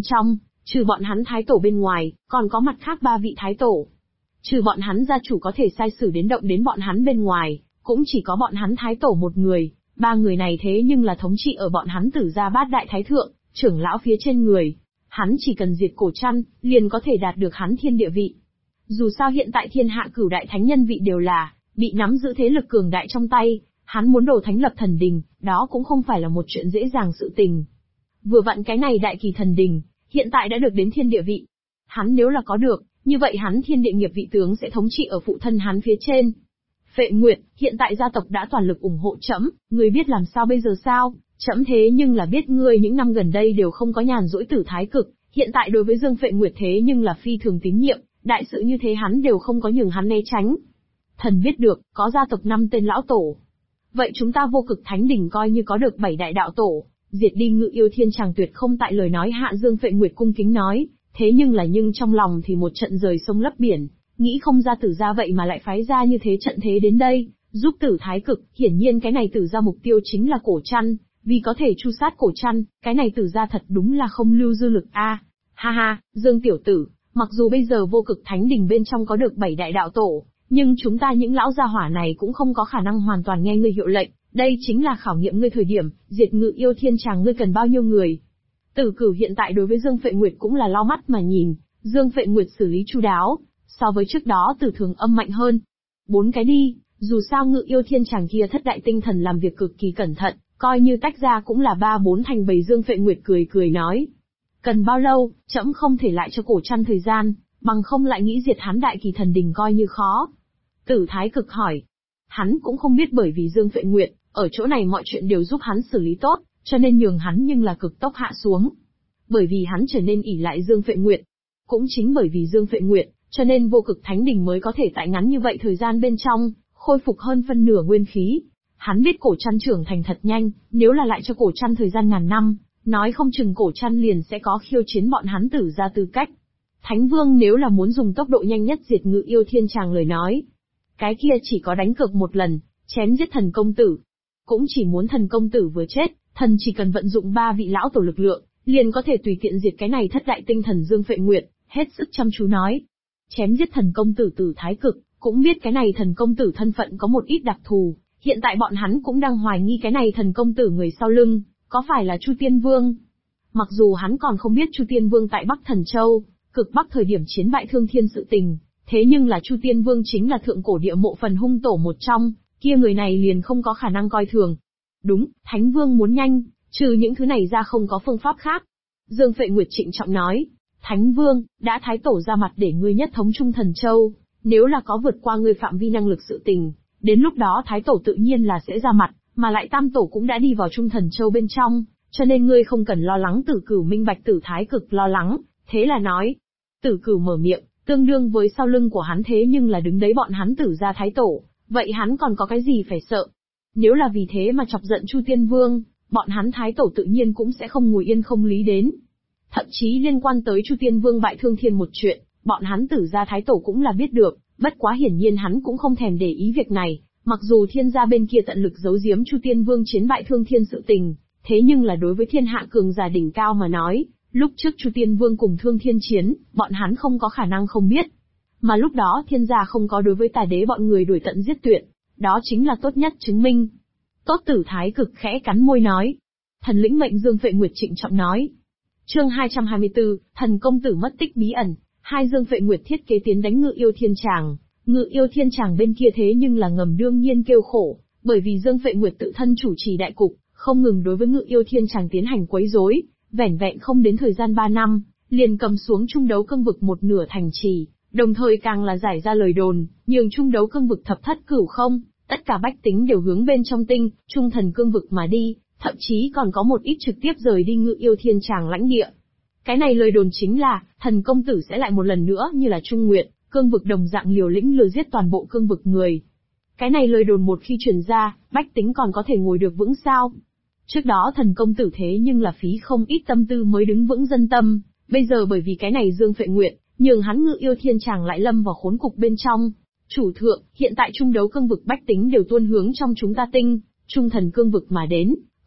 trong, trừ bọn hắn thái tổ bên ngoài, còn có mặt khác 3 vị thái tổ. Trừ bọn hắn gia chủ có thể sai sử đến động đến bọn hắn bên ngoài, cũng chỉ có bọn hắn thái tổ một người, 3 người này thế nhưng là thống trị ở bọn hắn Tử gia bát đại thái thượng, trưởng lão phía trên người. Hắn chỉ cần diệt Cổ Trăn, liền có thể đạt được hắn thiên địa vị. Dù sao hiện tại thiên hạ cửu đại thánh nhân vị đều là bị nắm giữ thế lực cường đại trong tay, hắn muốn đổ thánh lập thần đình, đó cũng không phải là một chuyện dễ dàng sự tình. Vừa vặn cái này đại kỳ thần đình, hiện tại đã được đến thiên địa vị. Hắn nếu là có được, như vậy hắn thiên địa nghiệp vị tướng sẽ thống trị ở phụ thân hắn phía trên. Phệ Nguyệt, hiện tại gia tộc đã toàn lực ủng hộ trẫm, ngươi biết làm sao bây giờ sao? Trẫm thế nhưng là biết ngươi những năm gần đây đều không có nhàn rỗi tử thái cực, hiện tại đối với Dương Phệ Nguyệt thế nhưng là phi thường tín nhiệm, đại sự như thế hắn đều không có nhường hắn né tránh. Thần biết được, có gia tộc 5 tên lão tổ. Vậy chúng ta Vô Cực Thánh Đình coi như có được 7 đại đạo tổ, diệt đi Ngự Yêu Thiên Tràng tuyệt không tại lời nói hạ. Dương Phệ Nguyệt cung kính nói, thế nhưng trong lòng thì một trận rời sông lấp biển, nghĩ không ra Tử gia vậy mà lại phái ra như thế trận thế đến đây, giúp Tử thái cực. Hiển nhiên cái này Tử gia mục tiêu chính là Cổ Trăn, vì có thể tru sát Cổ Trăn, cái này Tử gia thật đúng là không lưu dư lực a. Ha ha, Dương tiểu tử, mặc dù bây giờ Vô Cực Thánh Đình bên trong có được 7 đại đạo tổ, nhưng chúng ta những lão gia hỏa này cũng không có khả năng hoàn toàn nghe ngươi hiệu lệnh, đây chính là khảo nghiệm ngươi thời điểm, diệt Ngự Yêu Thiên Tràng ngươi cần bao nhiêu người. Tử Cửu hiện tại đối với Dương Phệ Nguyệt cũng là lau mắt mà nhìn, Dương Phệ Nguyệt xử lý chu đáo, so với trước đó Tử Thường Âm mạnh hơn. 4 cái đi, dù sao Ngự Yêu Thiên Tràng kia thất đại tinh thần làm việc cực kỳ cẩn thận, coi như tách ra cũng là 3-4 thành bầy. Dương Phệ Nguyệt cười nói. Cần bao lâu, trẫm không thể lại cho Cổ Trăn thời gian, bằng không lại nghĩ diệt hắn đại kỳ thần đình coi như khó. Tử thái cực hỏi. Hắn cũng không biết bởi vì Dương Phệ Nguyệt, ở chỗ này mọi chuyện đều giúp hắn xử lý tốt, cho nên nhường hắn nhưng là cực tốc hạ xuống. Bởi vì hắn trở nên ỷ lại Dương Phệ Nguyệt. Cũng chính bởi vì Dương Phệ Nguyệt, cho nên Vô Cực Thánh Đình mới có thể tại ngắn như vậy thời gian bên trong, khôi phục hơn phân nửa nguyên khí. Hắn biết Cổ Trăn trưởng thành thật nhanh, nếu là lại cho Cổ Trăn thời gian ngàn năm, nói không chừng Cổ Trăn liền sẽ có khiêu chiến bọn hắn Tử gia tư cách. Thánh Vương nếu là muốn dùng tốc độ nhanh nhất diệt Ngự Yêu Thiên Tràng lời nói, cái kia chỉ có đánh cược một lần, chém giết Thần công tử. Cũng chỉ muốn Thần công tử vừa chết, thần chỉ cần vận dụng 3 vị lão tổ lực lượng, liền có thể tùy tiện diệt cái này thất đại tinh thần. Dương Phệ Nguyệt hết sức chăm chú nói. Chém giết Thần công tử. Tử thái cực cũng biết cái này Thần công tử thân phận có một ít đặc thù, hiện tại bọn hắn cũng đang hoài nghi cái này Thần công tử người sau lưng, có phải là Chu Tiên Vương. Mặc dù hắn còn không biết Chu Tiên Vương tại Bắc Thần Châu, cực Bắc thời điểm chiến bại Thương Thiên sự tình, thế nhưng là Chu Tiên Vương chính là thượng cổ địa mộ phần hung tổ một trong, kia người này liền không có khả năng coi thường. Đúng, Thánh Vương muốn nhanh, trừ những thứ này ra không có phương pháp khác. Dương Phệ Nguyệt trịnh trọng nói, Thánh Vương, đã Thái Tổ ra mặt để ngươi nhất thống Trung Thần Châu, nếu là có vượt qua ngươi phạm vi năng lực sự tình, đến lúc đó Thái Tổ tự nhiên là sẽ ra mặt, mà lại Tam Tổ cũng đã đi vào Trung Thần Châu bên trong, cho nên ngươi không cần lo lắng. Tử Cửu minh bạch Tử thái cực lo lắng, thế là nói. Tử Cửu mở miệng, tương đương với sau lưng của hắn thế nhưng là đứng đấy bọn hắn Tử gia Thái Tổ, vậy hắn còn có cái gì phải sợ? Nếu là vì thế mà chọc giận Chu Tiên Vương, bọn hắn Thái Tổ tự nhiên cũng sẽ không ngồi yên không lý đến. Thậm chí liên quan tới Chu Tiên Vương bại Thương Thiên một chuyện, bọn hắn Tử gia Thái Tổ cũng là biết được, bất quá hiển nhiên hắn cũng không thèm để ý việc này, mặc dù Thiên gia bên kia tận lực giấu giếm Chu Tiên Vương chiến bại Thương Thiên sự tình, thế nhưng là đối với thiên hạ cường giả đỉnh cao mà nói, lúc trước Chu Tiên Vương cùng Thương Thiên chiến, bọn hắn không có khả năng không biết. Mà lúc đó Thiên gia không có đối với Tà Đế bọn người đuổi tận giết tuyệt, đó chính là tốt nhất chứng minh. Tốt. Tử thái cực khẽ cắn môi nói. Thần lĩnh mệnh. Dương Phệ Nguyệt trịnh trọng nói. Chương 224, Thần công tử mất tích bí ẩn. Hai. Dương Phệ Nguyệt thiết kế tiến đánh Ngự Yêu Thiên Tràng. Ngự Yêu Thiên Tràng bên kia thế nhưng là ngầm đương nhiên kêu khổ, bởi vì Dương Phệ Nguyệt tự thân chủ trì đại cục, không ngừng đối với Ngự Yêu Thiên Tràng tiến hành quấy rối, vẻn vẹn không đến thời gian 3 năm, liền cầm xuống Trung Đấu Cương vực một nửa thành trì, đồng thời càng là giải ra lời đồn, nhường Trung Đấu Cương vực thập thất cửu không, tất cả bách tính đều hướng bên trong tinh, Trung Thần Cương vực mà đi, thậm chí còn có một ít trực tiếp rời đi Ngự Yêu Thiên Tràng lãnh địa. Cái này lời đồn chính là, Thần công tử sẽ lại một lần nữa như là Trung Nguyệt, Cương vực đồng dạng liều lĩnh lừa giết toàn bộ cương vực người. Cái này lời đồn một khi truyền ra, bách tính còn có thể ngồi được vững sao? Trước đó Thần công tử thế nhưng là phí không ít tâm tư mới đứng vững dân tâm, bây giờ bởi vì cái này Dương Phệ Nguyệt, nhường hắn Ngự Yêu Thiên Tràng lại lâm vào khốn cục bên trong. Chủ thượng, hiện tại Trung Đấu Cương vực bách tính đều tuôn hướng trong chúng ta tinh, Trung Thần Cương vực mà đến,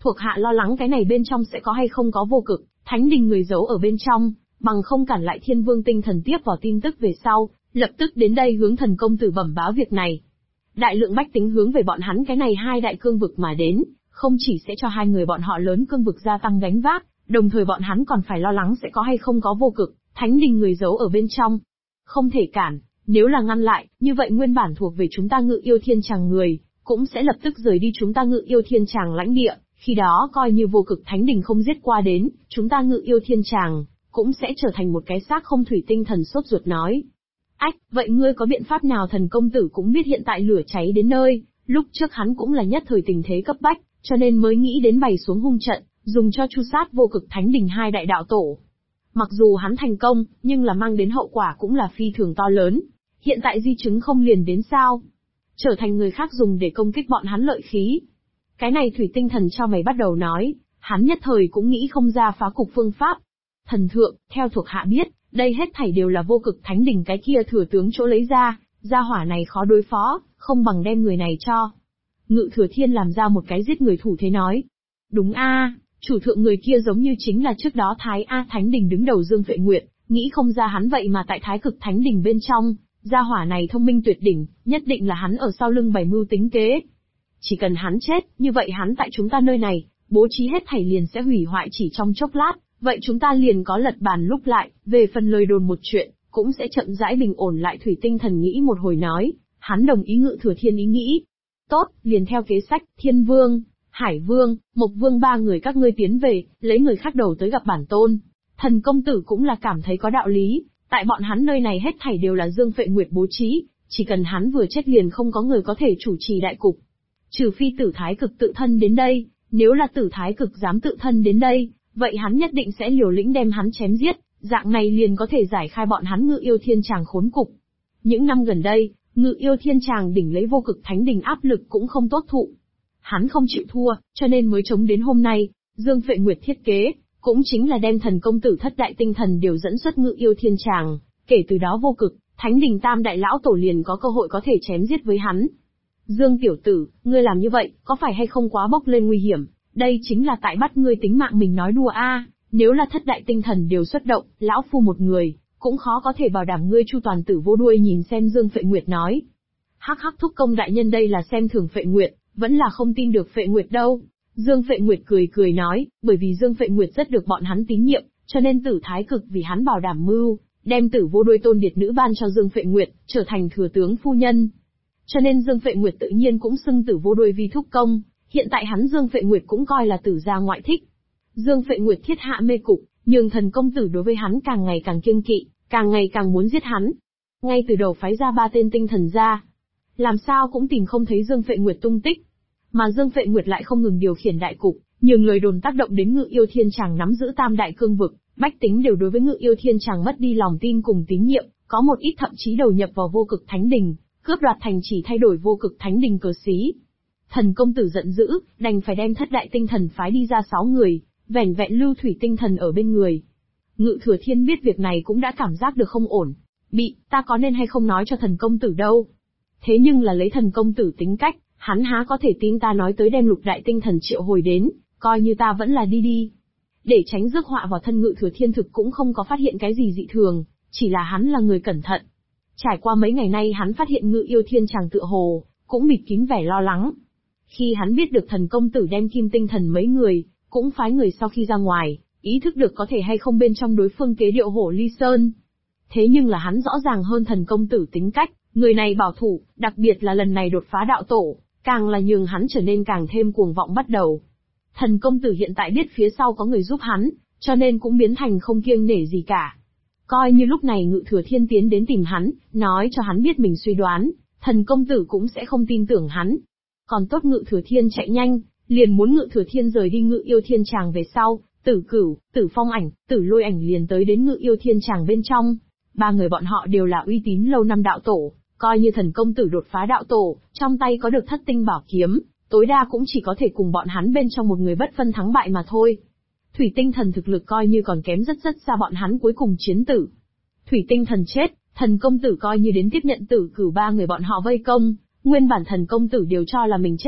Thuộc hạ lo lắng cái này bên trong sẽ có hay không có vô cực, thánh đình người giấu ở bên trong, bằng không cản lại Thiên Vương tinh thần tiếp vào tin tức về sau, lập tức đến đây hướng thần công tử bẩm báo việc này. Đại lượng bách tính hướng về bọn hắn cái này hai đại cương vực mà đến, không chỉ sẽ cho hai người bọn họ lớn cương vực gia tăng gánh vác, đồng thời bọn hắn còn phải lo lắng sẽ có hay không có vô cực, thánh đình người giấu ở bên trong. Không thể cản, nếu là ngăn lại, như vậy nguyên bản thuộc về chúng ta Ngự Yêu Thiên Tràng người, cũng sẽ lập tức rời đi chúng ta Ngự Yêu Thiên Tràng lãnh địa, khi đó coi như vô cực thánh đình không giết qua đến, chúng ta Ngự Yêu Thiên Tràng cũng sẽ trở thành một cái xác không. Thủy Tinh Thần sốt ruột nói. Ách, vậy ngươi có biện pháp nào? Thần công tử cũng biết hiện tại lửa cháy đến nơi, lúc trước hắn cũng là nhất thời tình thế cấp bách, cho nên mới nghĩ đến bày xuống hung trận, dùng cho chu sát vô cực thánh đình hai đại đạo tổ. Mặc dù hắn thành công, nhưng là mang đến hậu quả cũng là phi thường to lớn. Hiện tại di chứng không liền đến sao? Trở thành người khác dùng để công kích bọn hắn lợi khí. Cái này Thủy Tinh Thần cho mày bắt đầu nói, hắn nhất thời cũng nghĩ không ra phá cục phương pháp. Thần thượng, theo thuộc hạ biết, đây hết thảy đều là vô cực thánh đình cái kia thừa tướng chỗ lấy ra, gia hỏa này khó đối phó, không bằng đem người này cho. Ngự Thừa Thiên làm ra một cái giết người thủ thế nói. Đúng a, chủ thượng người kia giống như chính là trước đó Thái A Thánh Đình đứng đầu Dương Tuệ Nguyệt, nghĩ không ra hắn vậy mà tại Thái Cực Thánh Đình bên trong, gia hỏa này thông minh tuyệt đỉnh, nhất định là hắn ở sau lưng bày mưu tính kế. Chỉ cần hắn chết, như vậy hắn tại chúng ta nơi này, bố trí hết thảy liền sẽ hủy hoại chỉ trong chốc lát, vậy chúng ta liền có lật bàn lúc lại, về phần lời đồn một chuyện, cũng sẽ chậm rãi bình ổn lại. Thủy Tinh Thần nghĩ một hồi nói, hắn đồng ý Ngự Thừa Thiên ý nghĩ. Tốt, liền theo kế sách, Thiên Vương, Hải Vương, Mộc Vương ba người các ngươi tiến về, lấy người khác đầu tới gặp bản tôn. Thần công tử cũng là cảm thấy có đạo lý, tại bọn hắn nơi này hết thảy đều là Dương Phệ Nguyệt bố trí, chỉ cần hắn vừa chết liền không có người có thể chủ trì đại cục. Trừ phi Tử Thái Cực tự thân đến đây, nếu là Tử Thái Cực dám tự thân đến đây, vậy hắn nhất định sẽ liều lĩnh đem hắn chém giết, dạng này liền có thể giải khai bọn hắn Ngự Yêu Thiên Tràng khốn cục. Những năm gần đây, Ngự Yêu Thiên Tràng đỉnh lấy vô cực thánh đình áp lực cũng không tốt thụ. Hắn không chịu thua, cho nên mới chống đến hôm nay. Dương Phệ Nguyệt thiết kế, cũng chính là đem thần công tử thất đại tinh thần đều dẫn xuất Ngự Yêu Thiên Tràng, kể từ đó vô cực thánh đình tam đại lão tổ liền có cơ hội có thể chém giết với hắn. Dương tiểu tử, ngươi làm như vậy, có phải hay không quá bốc lên nguy hiểm? Đây chính là tại bắt ngươi tính mạng mình nói đùa a. Nếu là thất đại tinh thần đều xuất động, lão phu một người, cũng khó có thể bảo đảm ngươi chu toàn tử vô đuôi. Nhìn xem Dương Phệ Nguyệt nói. Hắc hắc, thúc công đại nhân đây là xem thường Phệ Nguyệt, vẫn là không tin được Phệ Nguyệt đâu. Dương Phệ Nguyệt cười cười nói, bởi vì Dương Phệ Nguyệt rất được bọn hắn tín nhiệm, cho nên Tử Thái Cực vì hắn bảo đảm mưu, đem tử vô đuôi tôn điệt nữ ban cho Dương Phệ Nguyệt, trở thành thừa tướng phu nhân. Cho nên Dương Phệ Nguyệt tự nhiên cũng xưng tử vô đuôi vi thúc công, hiện tại hắn Dương Phệ Nguyệt cũng coi là tử gia ngoại thích. Dương Phệ Nguyệt thiết hạ mê cục, nhường thần công tử đối với hắn càng ngày càng kiêng kỵ, càng ngày càng muốn giết hắn. Ngay từ đầu phái ra 3 tên tinh thần ra, làm sao cũng tìm không thấy Dương Phệ Nguyệt tung tích. Mà Dương Phệ Nguyệt lại không ngừng điều khiển đại cục, nhường lời đồn tác động đến Ngự Yêu Thiên Tràng nắm giữ tam đại cương vực, bách tính đều đối với Ngự Yêu Thiên Tràng mất đi lòng tin cùng tín nhiệm, có một ít thậm chí đầu nhập vào vô cực thánh đình, cướp đoạt thành chỉ thay đổi vô cực thánh đình cờ xí. Thần công tử giận dữ, đành phải đem thất đại tinh thần phái đi ra 6 người, vẻn vẹn lưu Thủy Tinh Thần ở bên người. Ngự Thừa Thiên biết việc này cũng đã cảm giác được không ổn. Ta có nên hay không nói cho thần công tử đâu. Thế nhưng là lấy thần công tử tính cách, hắn há có thể tin ta nói tới đem lục đại tinh thần triệu hồi đến, coi như ta vẫn là đi. Để tránh rước họa vào thân, Ngự Thừa Thiên thực cũng không có phát hiện cái gì dị thường, chỉ là hắn là người cẩn thận. Trải qua mấy ngày nay hắn phát hiện Ngự Yêu Thiên Tràng tựa hồ, cũng bịt kín vẻ lo lắng. Khi hắn biết được thần công tử đem Kim Tinh Thần mấy người, cũng phái người sau khi ra ngoài, ý thức được có thể hay không bên trong đối phương kế điệu hổ ly sơn. Thế nhưng là hắn rõ ràng hơn thần công tử tính cách, người này bảo thủ, đặc biệt là lần này đột phá đạo tổ, càng là nhường hắn trở nên càng thêm cuồng vọng bắt đầu. Thần công tử hiện tại biết phía sau có người giúp hắn, cho nên cũng biến thành không kiêng nể gì cả. Coi như lúc này Ngự Thừa Thiên tiến đến tìm hắn, nói cho hắn biết mình suy đoán, thần công tử cũng sẽ không tin tưởng hắn. Còn tốt Ngự Thừa Thiên chạy nhanh, liền muốn Ngự Thừa Thiên rời đi Ngự Yêu Thiên Tràng về sau, Tử Cửu, Tử Phong Ảnh, Tử Lôi Ảnh liền tới đến Ngự Yêu Thiên Tràng bên trong. 3 người bọn họ đều là uy tín lâu năm đạo tổ, coi như thần công tử đột phá đạo tổ, trong tay có được thất tinh bảo kiếm, tối đa cũng chỉ có thể cùng bọn hắn bên trong một người bất phân thắng bại mà thôi. Thủy Tinh Thần thực lực coi như còn kém rất xa bọn hắn cuối cùng chiến tử. Thủy Tinh Thần chết, thần công tử coi như đến tiếp nhận Tử Cửu 3 người bọn họ vây công, nguyên bản thần công tử đều cho là mình chết chắc,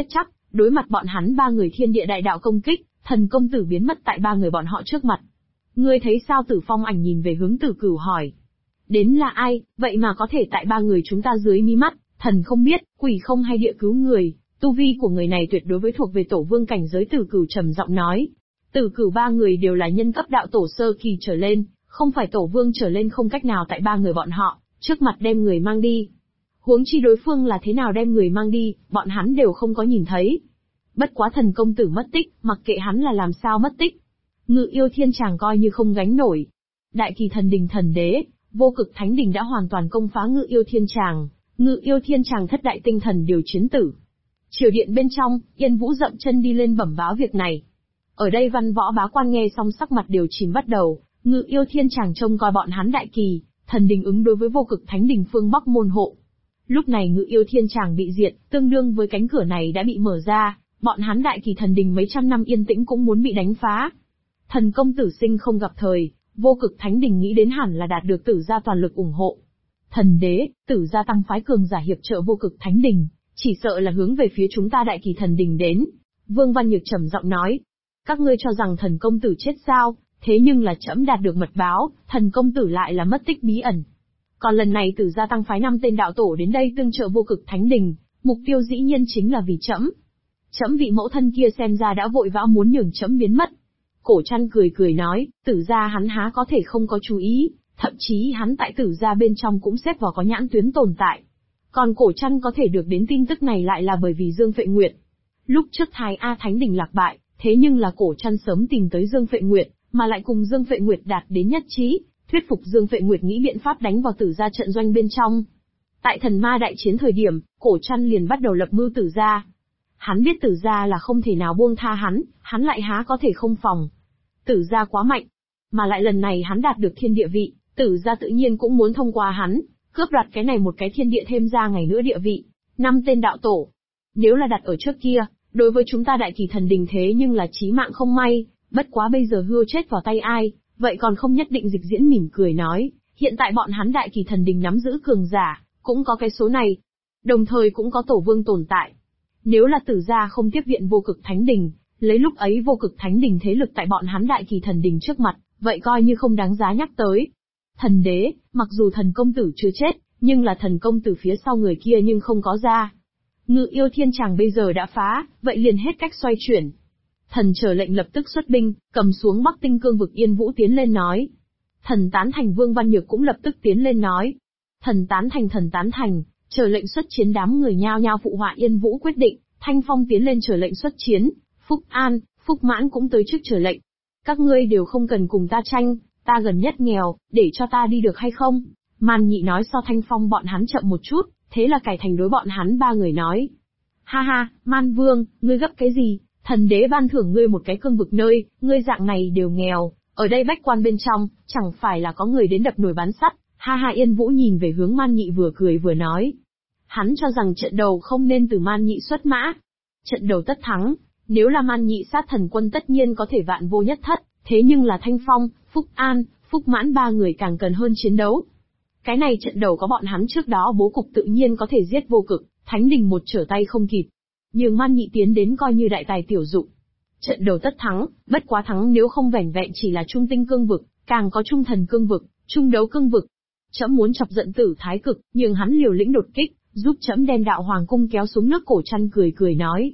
Đối mặt bọn hắn ba người thiên địa đại đạo công kích, thần công tử biến mất tại ba người bọn họ trước mặt. Ngươi thấy sao? Tử Phong Ảnh nhìn về hướng Tử Cửu hỏi. Đến là ai, vậy mà có thể tại ba người chúng ta dưới mí mắt, thần không biết, quỷ không hay địa cứu người, tu vi của người này tuyệt đối với thuộc về tổ vương cảnh giới. Tử Cửu trầm giọng nói. Tử Cửu ba người đều là nhân cấp đạo tổ sơ kỳ trở lên, không phải tổ vương trở lên, không cách nào tại ba người bọn họ trước mặt đem người mang đi. Huống chi đối phương là thế nào đem người mang đi, bọn hắn đều không có nhìn thấy. Bất quá thần công tử mất tích, mặc kệ hắn là làm sao mất tích, Ngự Yêu Thiên Tràng coi như không gánh nổi. Đại Kỳ Thần Đình Thần Đế, Vô Cực Thánh Đình đã hoàn toàn công phá Ngự Yêu Thiên Tràng. Ngự Yêu Thiên Tràng thất đại tinh thần đều chiến tử. Triều điện bên trong, Yên Vũ dậm chân đi lên bẩm báo việc này. Ở đây văn võ bá quan nghe xong sắc mặt đều chìm bắt đầu. Ngự Yêu Thiên Tràng trông coi bọn hắn Đại Kỳ Thần Đình ứng đối với Vô Cực Thánh Đình phương Bắc môn hộ. Lúc này Ngự Yêu Thiên Tràng bị diệt, tương đương với cánh cửa này đã bị mở ra, bọn hắn Đại Kỳ Thần Đình mấy trăm năm yên tĩnh cũng muốn bị đánh phá. Thần công tử sinh không gặp thời, Vô Cực Thánh Đình nghĩ đến hẳn là đạt được Tử gia toàn lực ủng hộ. Thần đế, Tử gia tăng phái cường giả hiệp trợ Vô Cực Thánh Đình, chỉ sợ là hướng về phía chúng ta Đại Kỳ Thần Đình đến. Vương Văn Nhược trầm giọng nói. Các ngươi cho rằng thần công tử chết sao? Thế nhưng là trẫm đạt được mật báo, thần công tử lại là mất tích bí ẩn. Còn lần này Tử gia tăng phái 5 tên đạo tổ đến đây tương trợ Vô Cực Thánh Đình, mục tiêu dĩ nhiên chính là vì trẫm. Trẫm vị mẫu thân kia xem ra đã vội vã muốn nhường trẫm biến mất. Cổ Trăn cười cười nói, Tử gia hắn há có thể không có chú ý, thậm chí hắn tại Tử gia bên trong cũng xếp vào có nhãn tuyến tồn tại. Còn Cổ Trăn có thể được đến tin tức này lại là bởi vì Dương Phệ Nguyệt. Lúc trước Thái A Thánh Đình lạc bại, thế nhưng là Cổ Trăn sớm tìm tới Dương Phệ Nguyệt, mà lại cùng Dương Phệ Nguyệt đạt đến nhất trí, thuyết phục Dương Phệ Nguyệt nghĩ biện pháp đánh vào Tử gia trận doanh bên trong. Tại thần ma đại chiến thời điểm, Cổ Trăn liền bắt đầu lập mưu Tử gia. Hắn biết Tử gia là không thể nào buông tha hắn lại há có thể không phòng. Tử gia quá mạnh, mà lại lần này hắn đạt được thiên địa vị, Tử gia tự nhiên cũng muốn thông qua hắn, cướp đoạt cái này một cái thiên địa thêm ra ngày nữa địa vị. 5 tên đạo tổ. Nếu là đặt ở trước kia, đối với chúng ta Đại Kỳ Thần Đình thế nhưng là chí mạng không may, bất quá bây giờ hươu chết vào tay ai, vậy còn không nhất định. Dịch Diễn mỉm cười nói, hiện tại bọn hắn Đại Kỳ Thần Đình nắm giữ cường giả, cũng có cái số này. Đồng thời cũng có tổ vương tồn tại. Nếu là Tử gia không tiếp viện Vô Cực Thánh Đình, lấy lúc ấy Vô Cực Thánh Đình thế lực tại bọn hắn Đại Kỳ Thần Đình trước mặt, vậy coi như không đáng giá nhắc tới. Thần đế, mặc dù thần công tử chưa chết, nhưng là thần công tử phía sau người kia nhưng không có ra. Ngự Yêu Thiên Tràng bây giờ đã phá, vậy liền hết cách xoay chuyển. Thần chờ lệnh lập tức xuất binh, cầm xuống Bắc Tinh Cương vực. Yên Vũ tiến lên nói. Thần tán thành. Vương Văn Nhược cũng lập tức tiến lên nói. Thần tán thành, thần tán thành. Chờ lệnh xuất chiến. Đám người nhao nhao phụ họa Yên Vũ quyết định. Thanh Phong tiến lên chờ lệnh xuất chiến. Phúc An, Phúc Mãn cũng tới trước chờ lệnh. Các ngươi đều không cần cùng ta tranh, ta gần nhất nghèo, để cho ta đi được hay không? Man Nhị nói so Thanh Phong bọn hắn chậm một chút, thế là cải thành đối bọn hắn ba người nói. Ha ha, Man Vương, ngươi gấp cái gì? Thần đế ban thưởng ngươi một cái cương vực nơi, ngươi dạng này đều nghèo, ở đây bách quan bên trong, chẳng phải là có người đến đập nồi bán sắt. Ha ha. Yên Vũ nhìn về hướng Man Nhị vừa cười vừa nói. Hắn cho rằng trận đầu không nên từ Man Nhị xuất mã. Trận đầu tất thắng, nếu là Man Nhị sát thần quân tất nhiên có thể vạn vô nhất thất, thế nhưng là Thanh Phong, Phúc An, Phúc Mãn ba người càng cần hơn chiến đấu. Cái này trận đầu có bọn hắn trước đó bố cục tự nhiên có thể giết Vô Cực Thánh Đình một trở tay không kịp. Nhưng Man Nhị tiến đến coi như đại tài tiểu dụng. Trận đầu tất thắng, bất quá thắng nếu không vẻn vẹn chỉ là trung tinh cương vực, càng có trung thần cương vực, trung đấu cương vực. Trẫm muốn chọc giận Tử Thái Cực, nhưng hắn liều lĩnh đột kích, giúp trẫm đem đạo hoàng cung kéo xuống nước. Cổ Trăn cười cười nói.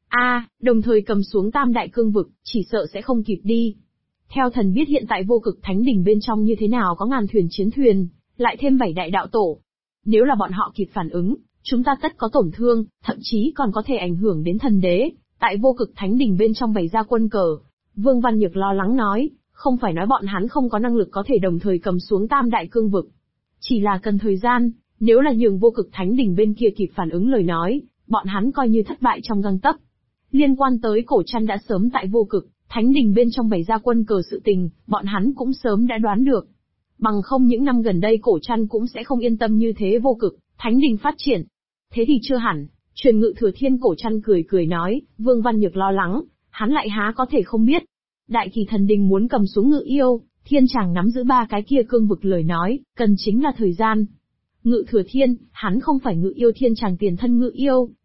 Đồng thời cầm xuống tam đại cương vực, chỉ sợ sẽ không kịp đi. Theo thần biết hiện tại Vô Cực Thánh Đình bên trong như thế nào có ngàn thuyền chiến thuyền, lại thêm 7 đại đạo tổ. Nếu là bọn họ kịp phản ứng, chúng ta tất có tổn thương, thậm chí còn có thể ảnh hưởng đến thần đế, tại Vô Cực Thánh Đình bên trong bày ra quân cờ. Vương Văn Nhược lo lắng nói, không phải nói bọn hắn không có năng lực có thể đồng thời cầm xuống tam đại cương vực. Chỉ là cần thời gian, nếu là nhường Vô Cực Thánh Đình bên kia kịp phản ứng lời nói, bọn hắn coi như thất bại trong gang tấc. Liên quan tới Cổ Trăn đã sớm tại Vô Cực Thánh Đình bên trong bày ra quân cờ sự tình, bọn hắn cũng sớm đã đoán được. Bằng không những năm gần đây Cổ Trăn cũng sẽ không yên tâm như thế Vô Cực Thánh Đình phát triển. Thế thì chưa hẳn. Truyền Ngự Thừa Thiên. Cổ Trăn cười cười nói. Vương Văn Nhược lo lắng, hắn lại há có thể không biết. Đại Kỳ Thần Đình muốn cầm xuống Ngự Yêu Thiên Tràng nắm giữ 3 cái kia cương vực lời nói, cần chính là thời gian. Ngự Thừa Thiên, hắn không phải Ngự Yêu Thiên Tràng tiền thân Ngự Yêu,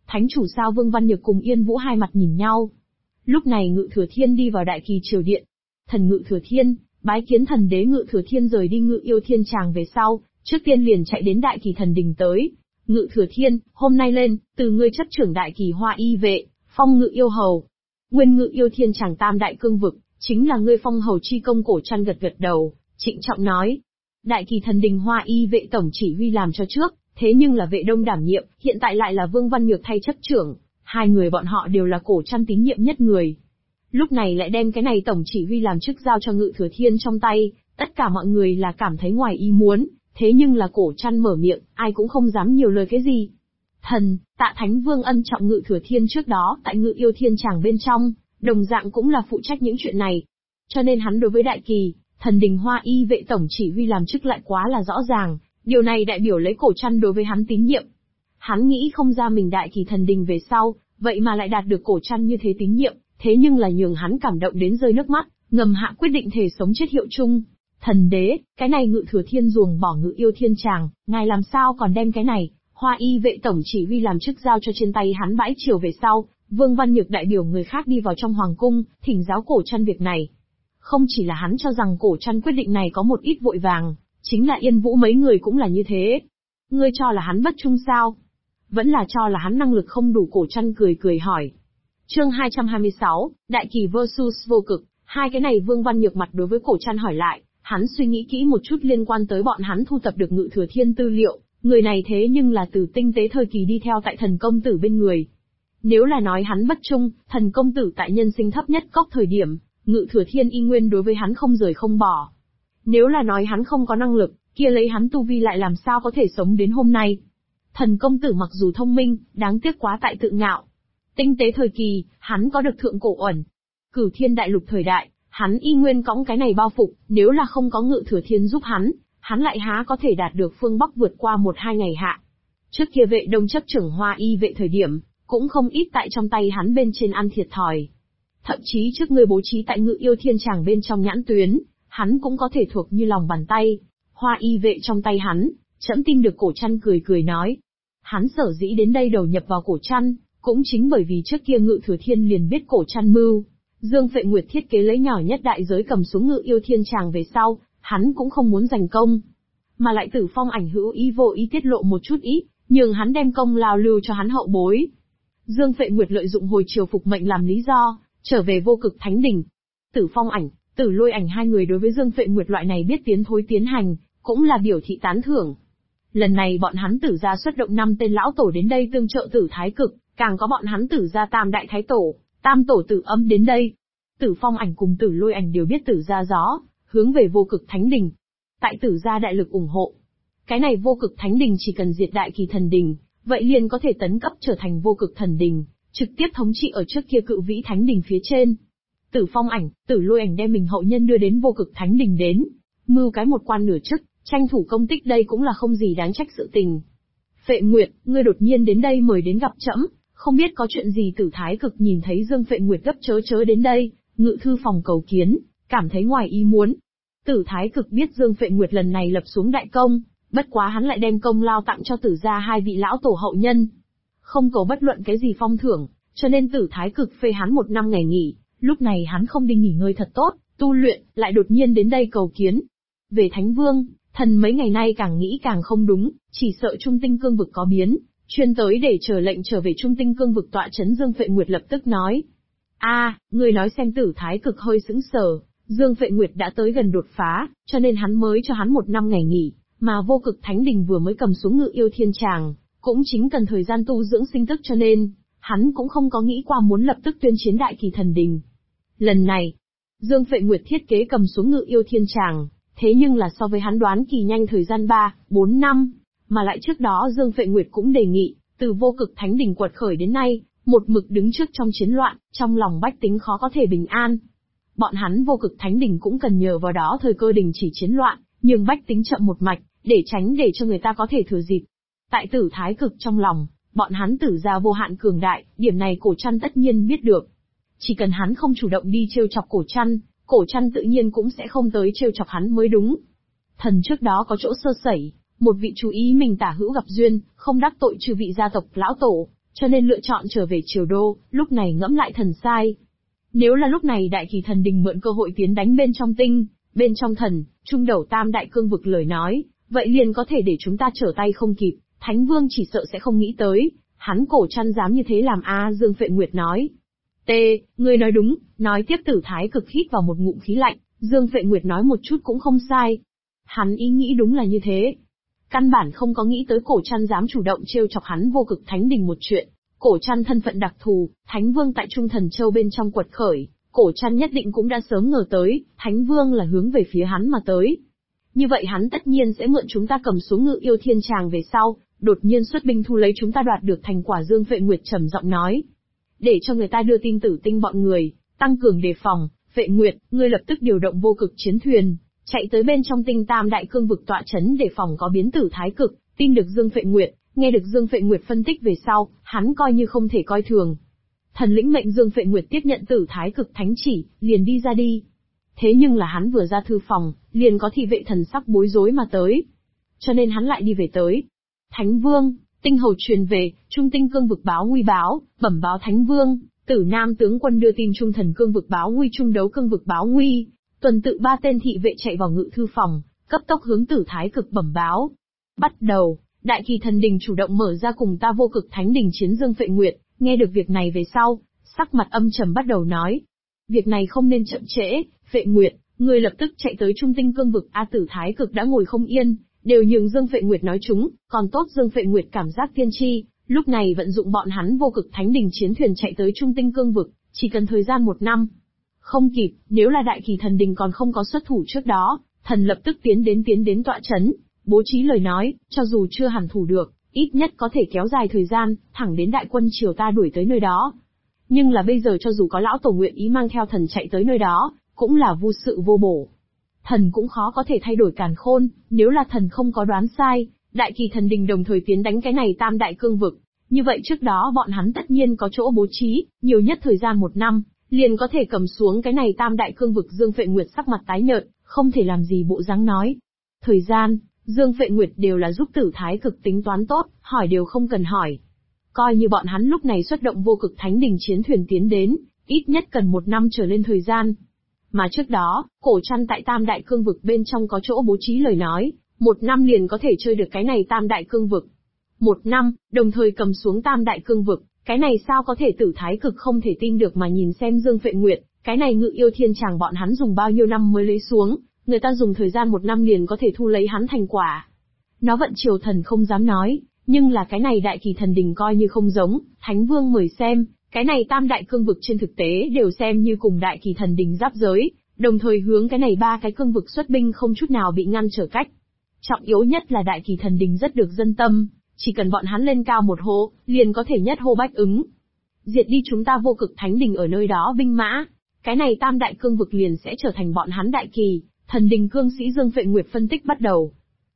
Thánh chủ sao? Vương Văn Nhược cùng Yên Vũ hai mặt nhìn nhau. Lúc này Ngự Thừa Thiên đi vào Đại Kỳ Triều Điện. Thần Ngự Thừa Thiên, bái kiến thần đế. Ngự Thừa Thiên rời đi Ngự Yêu Thiên Tràng về sau, trước tiên liền chạy đến Đại Kỳ Thần Đình tới. Ngự Thừa Thiên, hôm nay lên, từ ngươi chấp trưởng Đại Kỳ Hoa Y vệ, phong Ngự Yêu hầu. Nguyên Ngự Yêu Thiên Tràng tam đại cương vực, chính là ngươi phong hầu chi công. Cổ Trăn gật gật đầu, trịnh trọng nói. Đại Kỳ Thần Đình Hoa Y vệ tổng chỉ huy làm cho trước, thế nhưng là Vệ Đông đảm nhiệm, hiện tại lại là Vương Văn Nhược thay chấp trưởng. Hai người bọn họ đều là Cổ Trăn tín nhiệm nhất người. Lúc này lại đem cái này tổng chỉ huy làm chức giao cho Ngự Thừa Thiên trong tay, tất cả mọi người là cảm thấy ngoài ý muốn, thế nhưng là Cổ Trăn mở miệng, ai cũng không dám nhiều lời cái gì. Thần, Tạ Thánh Vương ân trọng Ngự Thừa Thiên trước đó tại Ngự Yêu Thiên Tràng bên trong, đồng dạng cũng là phụ trách những chuyện này. Cho nên hắn đối với Đại Kỳ Thần Đình Hoa Y vệ tổng chỉ huy làm chức lại quá là rõ ràng, điều này đại biểu lấy Cổ Trăn đối với hắn tín nhiệm. Hắn nghĩ không ra mình Đại Kỳ Thần Đình về sau, vậy mà lại đạt được Cổ Trăn như thế tín nhiệm, thế nhưng là nhường hắn cảm động đến rơi nước mắt, ngầm hạ quyết định thề sống chết hiệu chung. Thần đế, cái này Ngự Thừa Thiên ruồng bỏ Ngự Yêu Thiên Tràng, ngài làm sao còn đem cái này Hoa Y vệ tổng chỉ huy làm chức giao cho trên tay hắn? Bãi triều về sau, Vương Văn Nhược đại biểu người khác đi vào trong hoàng cung, thỉnh giáo Cổ Trăn việc này. Không chỉ là hắn cho rằng Cổ Trăn quyết định này có một ít vội vàng, chính là Yên Vũ mấy người cũng là như thế. Ngươi cho là hắn bất trung sao? Vẫn là cho là hắn năng lực không đủ? Cổ Trăn cười cười hỏi. Chương 226, Đại Kỳ vs Vô Cực. Hai cái này Vương Văn Nhược mặt đối với Cổ Trăn hỏi lại, hắn suy nghĩ kỹ một chút liên quan tới bọn hắn thu thập được Ngự Thừa Thiên tư liệu, người này thế nhưng là từ tinh tế thời kỳ đi theo tại Thần công tử bên người. Nếu là nói hắn bất trung, Thần công tử tại nhân sinh thấp nhất cốc thời điểm, Ngự Thừa Thiên y nguyên đối với hắn không rời không bỏ. Nếu là nói hắn không có năng lực, kia lấy hắn tu vi lại làm sao có thể sống đến hôm nay. Thần công tử mặc dù thông minh, đáng tiếc quá tại tự ngạo. Tinh tế thời kỳ, hắn có được thượng cổ uẩn. Cửu Thiên đại lục thời đại, hắn y nguyên cõng cái này bao phục, nếu là không có Ngự Thừa Thiên giúp hắn lại há có thể đạt được phương Bắc vượt qua 1-2 ngày hạ. Trước kia Vệ Đông chấp trưởng Hoa Y vệ thời điểm, cũng không ít tại trong tay hắn bên trên ăn thiệt thòi. Thậm chí trước người bố trí tại Ngự Yêu Thiên Tràng bên trong nhãn tuyến, hắn cũng có thể thuộc như lòng bàn tay. Hoa Y vệ trong tay hắn, trẫm tin được. Cổ Trăn cười cười nói. Hắn sở dĩ đến đây đầu nhập vào Cổ Trăn, cũng chính bởi vì trước kia Ngự Thừa Thiên liền biết Cổ Trăn mưu. Dương Phệ Nguyệt thiết kế lấy nhỏ nhất đại giới cầm xuống Ngự Yêu Thiên Tràng về sau, hắn cũng không muốn giành công. Mà lại Tử Phong Ảnh hữu ý vô ý tiết lộ một chút ít, nhường hắn đem công lao lưu cho hắn hậu bối. Dương Phệ Nguyệt lợi dụng hồi triều phục mệnh làm lý do, trở về Vô Cực Thánh Đình. Tử Phong Ảnh, Tử Lôi Ảnh hai người đối với Dương Phệ Nguyệt loại này biết tiến thối tiến hành, cũng là biểu thị tán thưởng. Lần này bọn hắn Tử gia xuất động 5 tên lão tổ đến đây tương trợ Tử Thái Cực, càng có bọn hắn Tử gia tam đại thái tổ, tam tổ Tử Âm đến đây. Tử Phong Ảnh cùng Tử Lôi Ảnh đều biết Tử gia gió, hướng về Vô Cực Thánh Đình. Tại Tử gia đại lực ủng hộ, cái này Vô Cực Thánh Đình chỉ cần diệt Đại Kỳ Thần Đình, vậy liền có thể tấn cấp trở thành Vô Cực Thần Đình, trực tiếp thống trị ở trước kia Cự Vĩ Thánh Đình phía trên. Tử Phong Ảnh, Tử Lôi Ảnh đem mình hậu nhân đưa đến Vô Cực Thánh Đình đến, mưu cái một quan nửa chức, tranh thủ công tích, đây cũng là không gì đáng trách sự tình. Phệ Nguyệt, ngươi đột nhiên đến đây mời đến gặp trẫm, không biết có chuyện gì? Tử Thái Cực nhìn thấy Dương Phệ Nguyệt gấp chớ đến đây, ngự thư phòng cầu kiến, cảm thấy ngoài ý muốn. Tử Thái Cực biết Dương Phệ Nguyệt lần này lập xuống đại công, bất quá hắn lại đem công lao tặng cho Tử gia hai vị lão tổ hậu nhân, không cầu bất luận cái gì phong thưởng, cho nên Tử Thái Cực phê hắn 1 năm ngày nghỉ. Lúc này hắn không đi nghỉ ngơi thật tốt, tu luyện, lại đột nhiên đến đây cầu kiến. Về Thánh Vương, thần mấy ngày nay càng nghĩ càng không đúng, chỉ sợ Trung Tinh Cương vực có biến, chuyên tới để chờ lệnh trở về Trung Tinh Cương vực tọa chấn. Dương Phệ Nguyệt lập tức nói. Người nói xem. Tử Thái Cực hơi sững sờ, Dương Phệ Nguyệt đã tới gần đột phá, cho nên hắn mới cho hắn 1 năm ngày nghỉ, mà Vô Cực Thánh Đình vừa mới cầm xuống Ngự Yêu Thiên Tràng, cũng chính cần thời gian tu dưỡng sinh tức, cho nên hắn cũng không có nghĩ qua muốn lập tức tuyên chiến Đại Kỳ Thần Đình. Lần này, Dương Phệ Nguyệt thiết kế cầm xuống Ngự Yêu Thiên Tràng, thế nhưng là so với hắn đoán kỳ nhanh thời gian 3-4 năm, mà lại trước đó Dương Phệ Nguyệt cũng đề nghị, từ Vô Cực Thánh Đình quật khởi đến nay, một mực đứng trước trong chiến loạn, trong lòng bách tính khó có thể bình an. Bọn hắn Vô Cực Thánh Đình cũng cần nhờ vào đó thời cơ đình chỉ chiến loạn, nhưng bách tính chậm một mạch, để cho người ta có thể thừa dịp. Tại Tử Thái Cực trong lòng, bọn hắn Tử gia vô hạn cường đại, điểm này Cổ Trăn tất nhiên biết được. Chỉ cần hắn không chủ động đi trêu chọc Cổ Trăn tự nhiên cũng sẽ không tới trêu chọc hắn mới đúng. Thần trước đó có chỗ sơ sẩy, một vị chú ý mình tả hữu gặp duyên, không đắc tội trừ vị gia tộc lão tổ, cho nên lựa chọn trở về Triều Đô. Lúc này ngẫm lại thần sai. Nếu là lúc này Đại Kỳ Thần Đình mượn cơ hội tiến đánh bên trong tinh, bên trong thần, trung đầu tam đại cương vực lời nói, vậy liền có thể để chúng ta trở tay không kịp, Thánh Vương chỉ sợ sẽ không nghĩ tới, hắn Cổ Trăn dám như thế làm a. Dương Phệ Nguyệt nói. Ngươi nói đúng, nói tiếp Tử Thái Cực hít vào một ngụm khí lạnh, Dương Phệ Nguyệt nói một chút cũng không sai. Hắn ý nghĩ đúng là như thế. Căn bản không có nghĩ tới Cổ Trăn dám chủ động trêu chọc hắn Vô Cực Thánh Đình một chuyện. Cổ Trăn thân phận đặc thù, Thánh Vương tại Trung Thần Châu bên trong quật khởi, Cổ Trăn nhất định cũng đã sớm ngờ tới, Thánh Vương là hướng về phía hắn mà tới. Như vậy hắn tất nhiên sẽ mượn chúng ta cầm xuống Ngự Yêu Thiên Tràng về sau, đột nhiên xuất binh thu lấy chúng ta đoạt được thành quả. Dương Phệ Nguyệt trầm giọng nói. Để cho người ta đưa tin Tử Tinh bọn người, tăng cường đề phòng. Phệ Nguyệt, ngươi lập tức điều động Vô Cực chiến thuyền, chạy tới bên trong tinh tam đại cương vực tọa chấn đề phòng có biến Tử Thái Cực. Tin được Dương Phệ Nguyệt, nghe được Dương Phệ Nguyệt phân tích về sau, hắn coi như không thể coi thường. Thần lĩnh mệnh Dương Phệ Nguyệt tiếp nhận Tử Thái Cực thánh chỉ, liền đi ra đi. Thế nhưng là hắn vừa ra thư phòng, liền có thị vệ thần sắc bối rối mà tới. Cho nên hắn lại đi về tới. Thánh Vương, tinh hầu truyền về, Trung Tinh cương vực báo nguy báo, bẩm báo Thánh Vương, Tử Nam tướng quân đưa tin Trung Thần cương vực báo nguy, Trung Đấu cương vực báo nguy. Tuần tự 3 tên thị vệ chạy vào ngự thư phòng, cấp tốc hướng Tử Thái Cực bẩm báo. Bắt đầu, Đại Kỳ Thần Đình chủ động mở ra cùng ta Vô Cực Thánh Đình chiến. Dương Phệ Nguyệt, nghe được việc này về sau, sắc mặt âm trầm bắt đầu nói. Việc này không nên chậm trễ, Phệ Nguyệt, ngươi lập tức chạy tới Trung Tinh cương vực. Tử Thái Cực đã ngồi không yên, đều nhường Dương Phệ Nguyệt nói chúng, còn tốt Dương Phệ Nguyệt cảm giác tiên tri, lúc này vận dụng bọn hắn Vô Cực Thánh Đình chiến thuyền chạy tới Trung Tinh cương vực, chỉ cần thời gian 1 năm. Không kịp, nếu là Đại Kỳ Thần Đình còn không có xuất thủ trước đó, thần lập tức tiến đến tọa chấn, bố trí lời nói, cho dù chưa hẳn thủ được, ít nhất có thể kéo dài thời gian, thẳng đến đại quân triều ta đuổi tới nơi đó. Nhưng là bây giờ cho dù có lão tổ nguyện ý mang theo thần chạy tới nơi đó, cũng là vô sự vô bổ. Thần cũng khó có thể thay đổi càn khôn, nếu là thần không có đoán sai, Đại Kỳ Thần Đình đồng thời tiến đánh cái này tam đại cương vực. Như vậy trước đó bọn hắn tất nhiên có chỗ bố trí, nhiều nhất thời gian 1 năm, liền có thể cầm xuống cái này tam đại cương vực. Dương Phệ Nguyệt sắc mặt tái nhợt, không thể làm gì bộ dáng nói. Thời gian, Dương Phệ Nguyệt đều là giúp Tử Thái Cực tính toán tốt, hỏi đều không cần hỏi. Coi như bọn hắn lúc này xuất động Vô Cực Thánh Đình chiến thuyền tiến đến, ít nhất cần 1 năm trở lên thời gian. Mà trước đó, Cổ Trăn tại tam đại cương vực bên trong có chỗ bố trí lời nói, 1 năm liền có thể chơi được cái này tam đại cương vực. 1 năm, đồng thời cầm xuống tam đại cương vực, cái này sao có thể. Tử Thái Cực không thể tin được mà nhìn xem Dương Phệ Nguyệt, cái này Ngự Yêu Thiên Tràng bọn hắn dùng bao nhiêu năm mới lấy xuống, người ta dùng thời gian 1 năm liền có thể thu lấy hắn thành quả. Nó vận triều thần không dám nói, nhưng là cái này Đại Kỳ Thần Đình coi như không giống. Thánh Vương mời xem, cái này tam đại cương vực trên thực tế đều xem như cùng Đại Kỳ Thần Đình giáp giới, đồng thời hướng cái này 3 cái cương vực xuất binh không chút nào bị ngăn trở cách. Trọng yếu nhất là Đại Kỳ Thần Đình rất được dân tâm, chỉ cần bọn hắn lên cao một hô, liền có thể nhất hô bách ứng. Diệt đi chúng ta Vô Cực Thánh Đình ở nơi đó binh mã, cái này tam đại cương vực liền sẽ trở thành bọn hắn Đại Kỳ Thần Đình cương sĩ. Dương Phệ Nguyệt phân tích bắt đầu.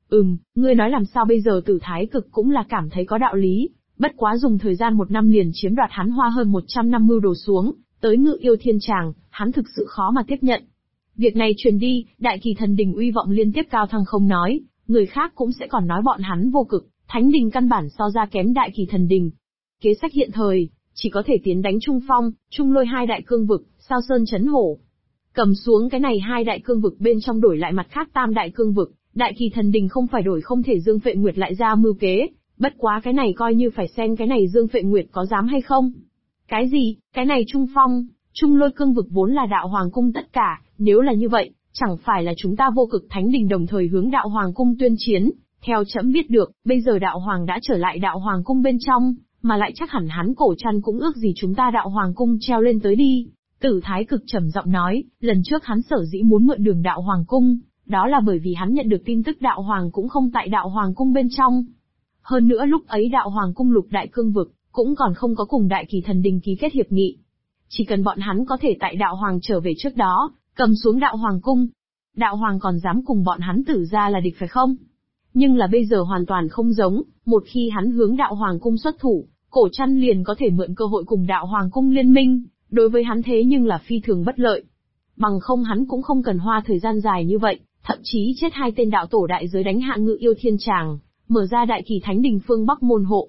Ngươi nói làm sao bây giờ. Tử Thái Cực cũng là cảm thấy có đạo lý, bất quá dùng thời gian 1 năm liền chiếm đoạt hắn Hoa hơn 100 năm mưu đồ xuống, tới Ngự Yêu Thiên Tràng, hắn thực sự khó mà tiếp nhận. Việc này truyền đi, Đại Kỳ Thần Đình uy vọng liên tiếp cao thăng không nói, người khác cũng sẽ còn nói bọn hắn Vô Cực Thánh Đình căn bản so ra kém Đại Kỳ Thần Đình. Kế sách hiện thời, chỉ có thể tiến đánh Trung Phong, Trung Lôi 2 đại cương vực, Sao Sơn Chấn Hổ. Cầm xuống cái này 2 đại cương vực bên trong đổi lại mặt khác tam đại cương vực, Đại Kỳ Thần Đình không phải đổi không thể. Dương Phệ Nguyệt lại ra mưu kế, bất quá cái này coi như phải xem cái này Dương Phệ Nguyệt có dám hay không. Cái gì, cái này Trung Phong, Trung Lôi cương vực vốn là Đạo Hoàng Cung tất cả, nếu là như vậy, chẳng phải là chúng ta Vô Cực Thánh Đình đồng thời hướng Đạo Hoàng Cung tuyên chiến. Theo trẫm biết được, bây giờ Đạo Hoàng đã trở lại Đạo Hoàng Cung bên trong, mà lại chắc hẳn hắn Cổ Trăn cũng ước gì chúng ta Đạo Hoàng Cung treo lên tới đi. Tử Thái Cực trầm giọng nói, lần trước hắn sở dĩ muốn mượn đường Đạo Hoàng Cung, đó là bởi vì hắn nhận được tin tức Đạo Hoàng cũng không tại Đạo Hoàng Cung bên trong. Hơn nữa lúc ấy Đạo Hoàng Cung lục đại cương vực, cũng còn không có cùng Đại Kỳ Thần Đình ký kết hiệp nghị. Chỉ cần bọn hắn có thể tại Đạo Hoàng trở về trước đó, cầm xuống Đạo Hoàng Cung, Đạo Hoàng còn dám cùng bọn hắn Tử gia là địch phải không? Nhưng là bây giờ hoàn toàn không giống, một khi hắn hướng Đạo Hoàng Cung xuất thủ, Cổ Trăn liền có thể mượn cơ hội cùng Đạo Hoàng Cung liên minh, đối với hắn thế nhưng là phi thường bất lợi. Bằng không hắn cũng không cần hoa thời gian dài như vậy, thậm chí chết 2 tên đạo tổ đại giới đánh hạ Ngự Yêu Thiên Tràng, mở ra Đại Kỳ Thánh Đình phương Bắc môn hộ.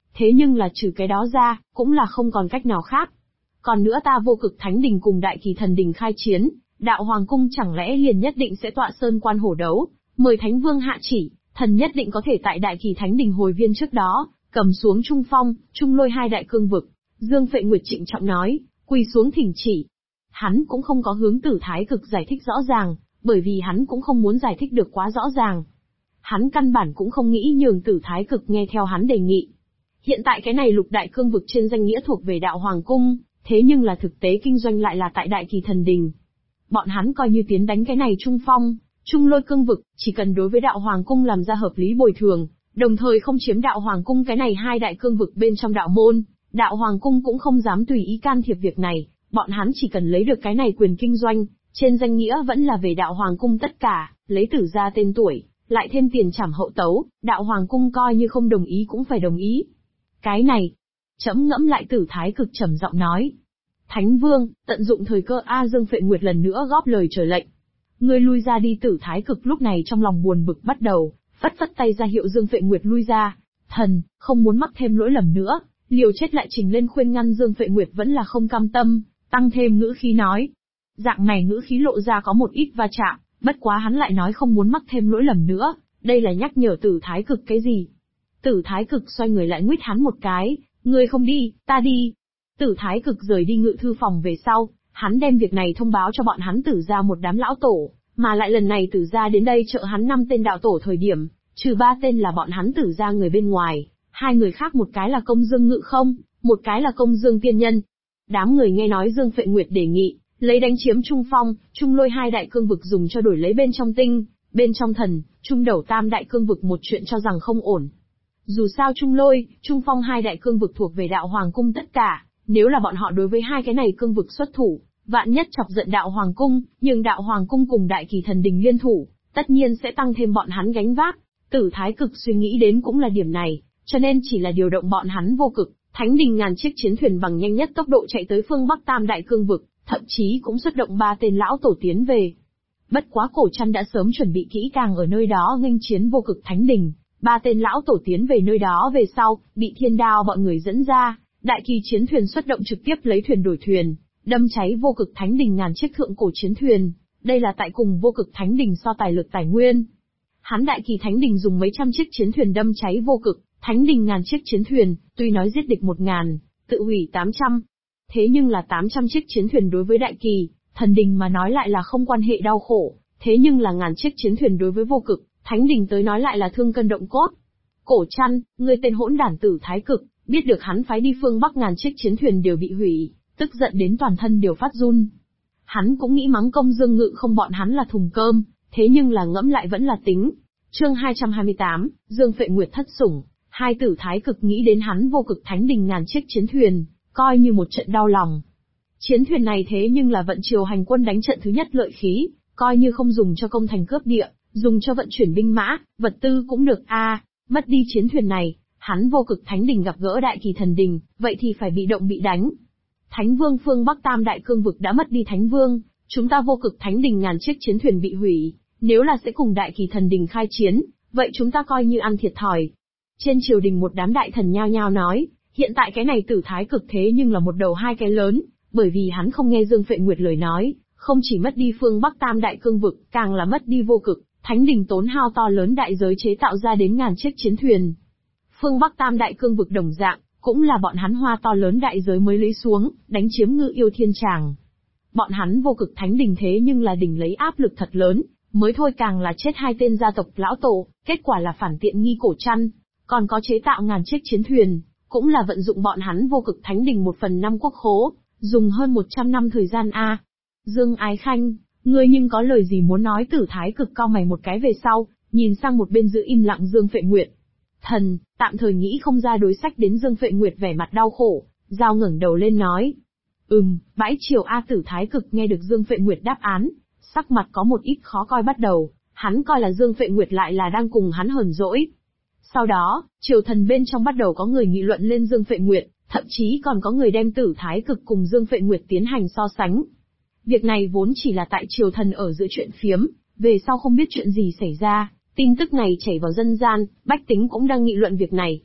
thế nhưng là trừ cái đó ra, cũng là không còn cách nào khác. Còn nữa ta Vô Cực Thánh Đình cùng Đại Kỳ Thần Đình khai chiến, Đạo Hoàng Cung chẳng lẽ liền nhất định sẽ tọa sơn quan hổ đấu, mời Thánh Vương hạ chỉ, thần nhất định có thể tại Đại Kỳ Thánh Đình hồi viên trước đó, cầm xuống Trung Phong, Trung Lôi hai đại cương vực. Dương Phệ Nguyệt trịnh trọng nói, quỳ xuống thỉnh chỉ. Hắn cũng không có hướng Tử Thái Cực giải thích rõ ràng, bởi vì hắn cũng không muốn giải thích được quá rõ ràng. Hắn căn bản cũng không nghĩ nhường Tử Thái Cực nghe theo hắn đề nghị. Hiện tại cái này lục đại cương vực trên danh nghĩa thuộc về Đạo Hoàng Cung, thế nhưng là thực tế kinh doanh lại là tại Đại Kỳ Thần Đình. Bọn hắn coi như tiến đánh cái này Trung Phong, Trung Lôi cương vực, chỉ cần đối với Đạo Hoàng Cung làm ra hợp lý bồi thường, đồng thời không chiếm Đạo Hoàng Cung cái này hai đại cương vực bên trong đạo môn, Đạo Hoàng Cung cũng không dám tùy ý can thiệp việc này, bọn hắn chỉ cần lấy được cái này quyền kinh doanh, trên danh nghĩa vẫn là về Đạo Hoàng Cung tất cả, lấy Tử gia tên tuổi, lại thêm tiền trảm hậu tấu, Đạo Hoàng Cung coi như không đồng ý cũng phải đồng ý. Cái này, trẫm ngẫm lại. Tử Thái Cực trầm giọng nói. Thánh Vương, tận dụng thời cơ. Dương Phệ Nguyệt lần nữa góp lời trở lệnh. Ngươi lui ra đi. Tử Thái Cực lúc này trong lòng buồn bực bắt đầu, phất phất tay ra hiệu Dương Phệ Nguyệt lui ra. Thần, không muốn mắc thêm lỗi lầm nữa, liều chết lại trình lên khuyên ngăn. Dương Phệ Nguyệt vẫn là không cam tâm, tăng thêm ngữ khí nói. Dạng này ngữ khí lộ ra có một ít va chạm, bất quá hắn lại nói không muốn mắc thêm lỗi lầm nữa, đây là nhắc nhở Tử Thái Cực cái gì? Tử Thái Cực xoay người lại nguyết hắn một cái, ngươi không đi, ta đi. Tử Thái Cực rời đi ngự thư phòng về sau, hắn đem việc này thông báo cho bọn hắn Tử gia một đám lão tổ, mà lại lần này Tử gia đến đây trợ hắn 5 tên đạo tổ thời điểm, trừ 3 tên là bọn hắn Tử gia người bên ngoài, 2 người khác một cái là Công Dương Ngự Không, một cái là Công Dương Tiên Nhân. Đám người nghe nói Dương Phệ Nguyệt đề nghị, lấy đánh chiếm Trung Phong, Trung Lôi hai đại cương vực dùng cho đổi lấy bên trong tinh, bên trong thần, Trung Đầu tam đại cương vực một chuyện cho rằng không ổn. Dù sao Trung Lôi, Trung Phong hai đại cương vực thuộc về Đạo Hoàng Cung tất cả, nếu là bọn họ đối với hai cái này cương vực xuất thủ, vạn nhất chọc giận Đạo Hoàng Cung, nhưng Đạo Hoàng Cung cùng Đại Kỳ Thần Đình liên thủ, tất nhiên sẽ tăng thêm bọn hắn gánh vác. Tử Thái Cực suy nghĩ đến cũng là điểm này, cho nên chỉ là điều động bọn hắn Vô Cực Thánh Đình ngàn chiếc chiến thuyền bằng nhanh nhất tốc độ chạy tới phương Bắc tam đại cương vực, thậm chí cũng xuất động 3 tên lão tổ tiến về. Bất quá Cổ Trăn đã sớm chuẩn bị kỹ càng ở nơi đó nghênh chiến Vô Cực Thánh Đình. 3 tên lão tổ tiến về nơi đó về sau, bị Thiên Đao bọn người dẫn ra, Đại Kỳ chiến thuyền xuất động trực tiếp lấy thuyền đổi thuyền, đâm cháy Vô Cực Thánh Đình ngàn chiếc thượng cổ chiến thuyền. Đây là tại cùng Vô Cực Thánh Đình so tài lực tài nguyên. Hắn Đại Kỳ Thánh Đình dùng mấy trăm chiếc chiến thuyền đâm cháy Vô Cực Thánh Đình ngàn chiếc chiến thuyền, tuy nói giết địch 1000, tự hủy 800. Thế nhưng là 800 chiếc chiến thuyền đối với Đại Kỳ Thần Đình mà nói lại là không quan hệ đau khổ, thế nhưng là ngàn chiếc chiến thuyền đối với Vô Cực Thánh Đình tới nói lại là thương cân động cốt. Cổ Trăn, ngươi tên hỗn đản Tử Thái Cực, biết được hắn phái đi phương Bắc ngàn chiếc chiến thuyền đều bị hủy, tức giận đến toàn thân đều phát run. Hắn cũng nghĩ mắng Công Dương Ngự Không bọn hắn là thùng cơm, thế nhưng là ngẫm lại vẫn là tính. Chương 228, Dương Phệ Nguyệt thất sủng. Hai Tử Thái Cực nghĩ đến hắn Vô Cực Thánh Đình ngàn chiếc chiến thuyền, coi như một trận đau lòng. Chiến thuyền này thế nhưng là vận triều hành quân đánh trận thứ nhất lợi khí, coi như không dùng cho công thành cướp địa, dùng cho vận chuyển binh mã, vật tư cũng được mất đi chiến thuyền này, hắn Vô Cực Thánh Đình gặp gỡ Đại Kỳ Thần Đình, vậy thì phải bị động bị đánh. Thánh Vương phương Bắc tam đại cương vực đã mất đi Thánh Vương, chúng ta Vô Cực Thánh Đình ngàn chiếc chiến thuyền bị hủy, nếu là sẽ cùng Đại Kỳ Thần Đình khai chiến, vậy chúng ta coi như ăn thiệt thòi. Trên triều đình một đám đại thần nhao nhao nói, hiện tại cái này Tử Thái Cực thế nhưng là một đầu hai cái lớn, bởi vì hắn không nghe Dương Phệ Nguyệt lời nói, không chỉ mất đi phương Bắc tam đại cương vực, càng là mất đi Vô Cực Thánh Đình tốn hao to lớn đại giới chế tạo ra đến ngàn chiếc chiến thuyền. Phương Bắc tam đại cương vực đồng dạng, cũng là bọn hắn hoa to lớn đại giới mới lấy xuống, đánh chiếm Ngự Yêu Thiên Tràng. Bọn hắn Vô Cực Thánh Đình thế nhưng là đỉnh lấy áp lực thật lớn, mới thôi càng là chết 2 tên gia tộc lão tổ, kết quả là phản tiện nghi Cổ Trăn, còn có chế tạo ngàn chiếc chiến thuyền, cũng là vận dụng bọn hắn Vô Cực Thánh Đình 1/5 quốc khố, dùng hơn 100 năm thời gian Dương Ái Khanh, ngươi nhưng có lời gì muốn nói? Tử Thái Cực cau mày một cái về sau, nhìn sang một bên giữ im lặng Dương Phệ Nguyệt. Thần, tạm thời nghĩ không ra đối sách đến. Dương Phệ Nguyệt vẻ mặt đau khổ, dao ngẩng đầu lên nói. Bãi triều Tử Thái Cực nghe được Dương Phệ Nguyệt đáp án, sắc mặt có một ít khó coi bắt đầu, hắn coi là Dương Phệ Nguyệt lại là đang cùng hắn hờn dỗi. Sau đó, triều thần bên trong bắt đầu có người nghị luận lên Dương Phệ Nguyệt, thậm chí còn có người đem Tử Thái Cực cùng Dương Phệ Nguyệt tiến hành so sánh. Việc này vốn chỉ là tại triều thần ở giữa chuyện phiếm, về sau không biết chuyện gì xảy ra, tin tức này chảy vào dân gian, bách tính cũng đang nghị luận việc này.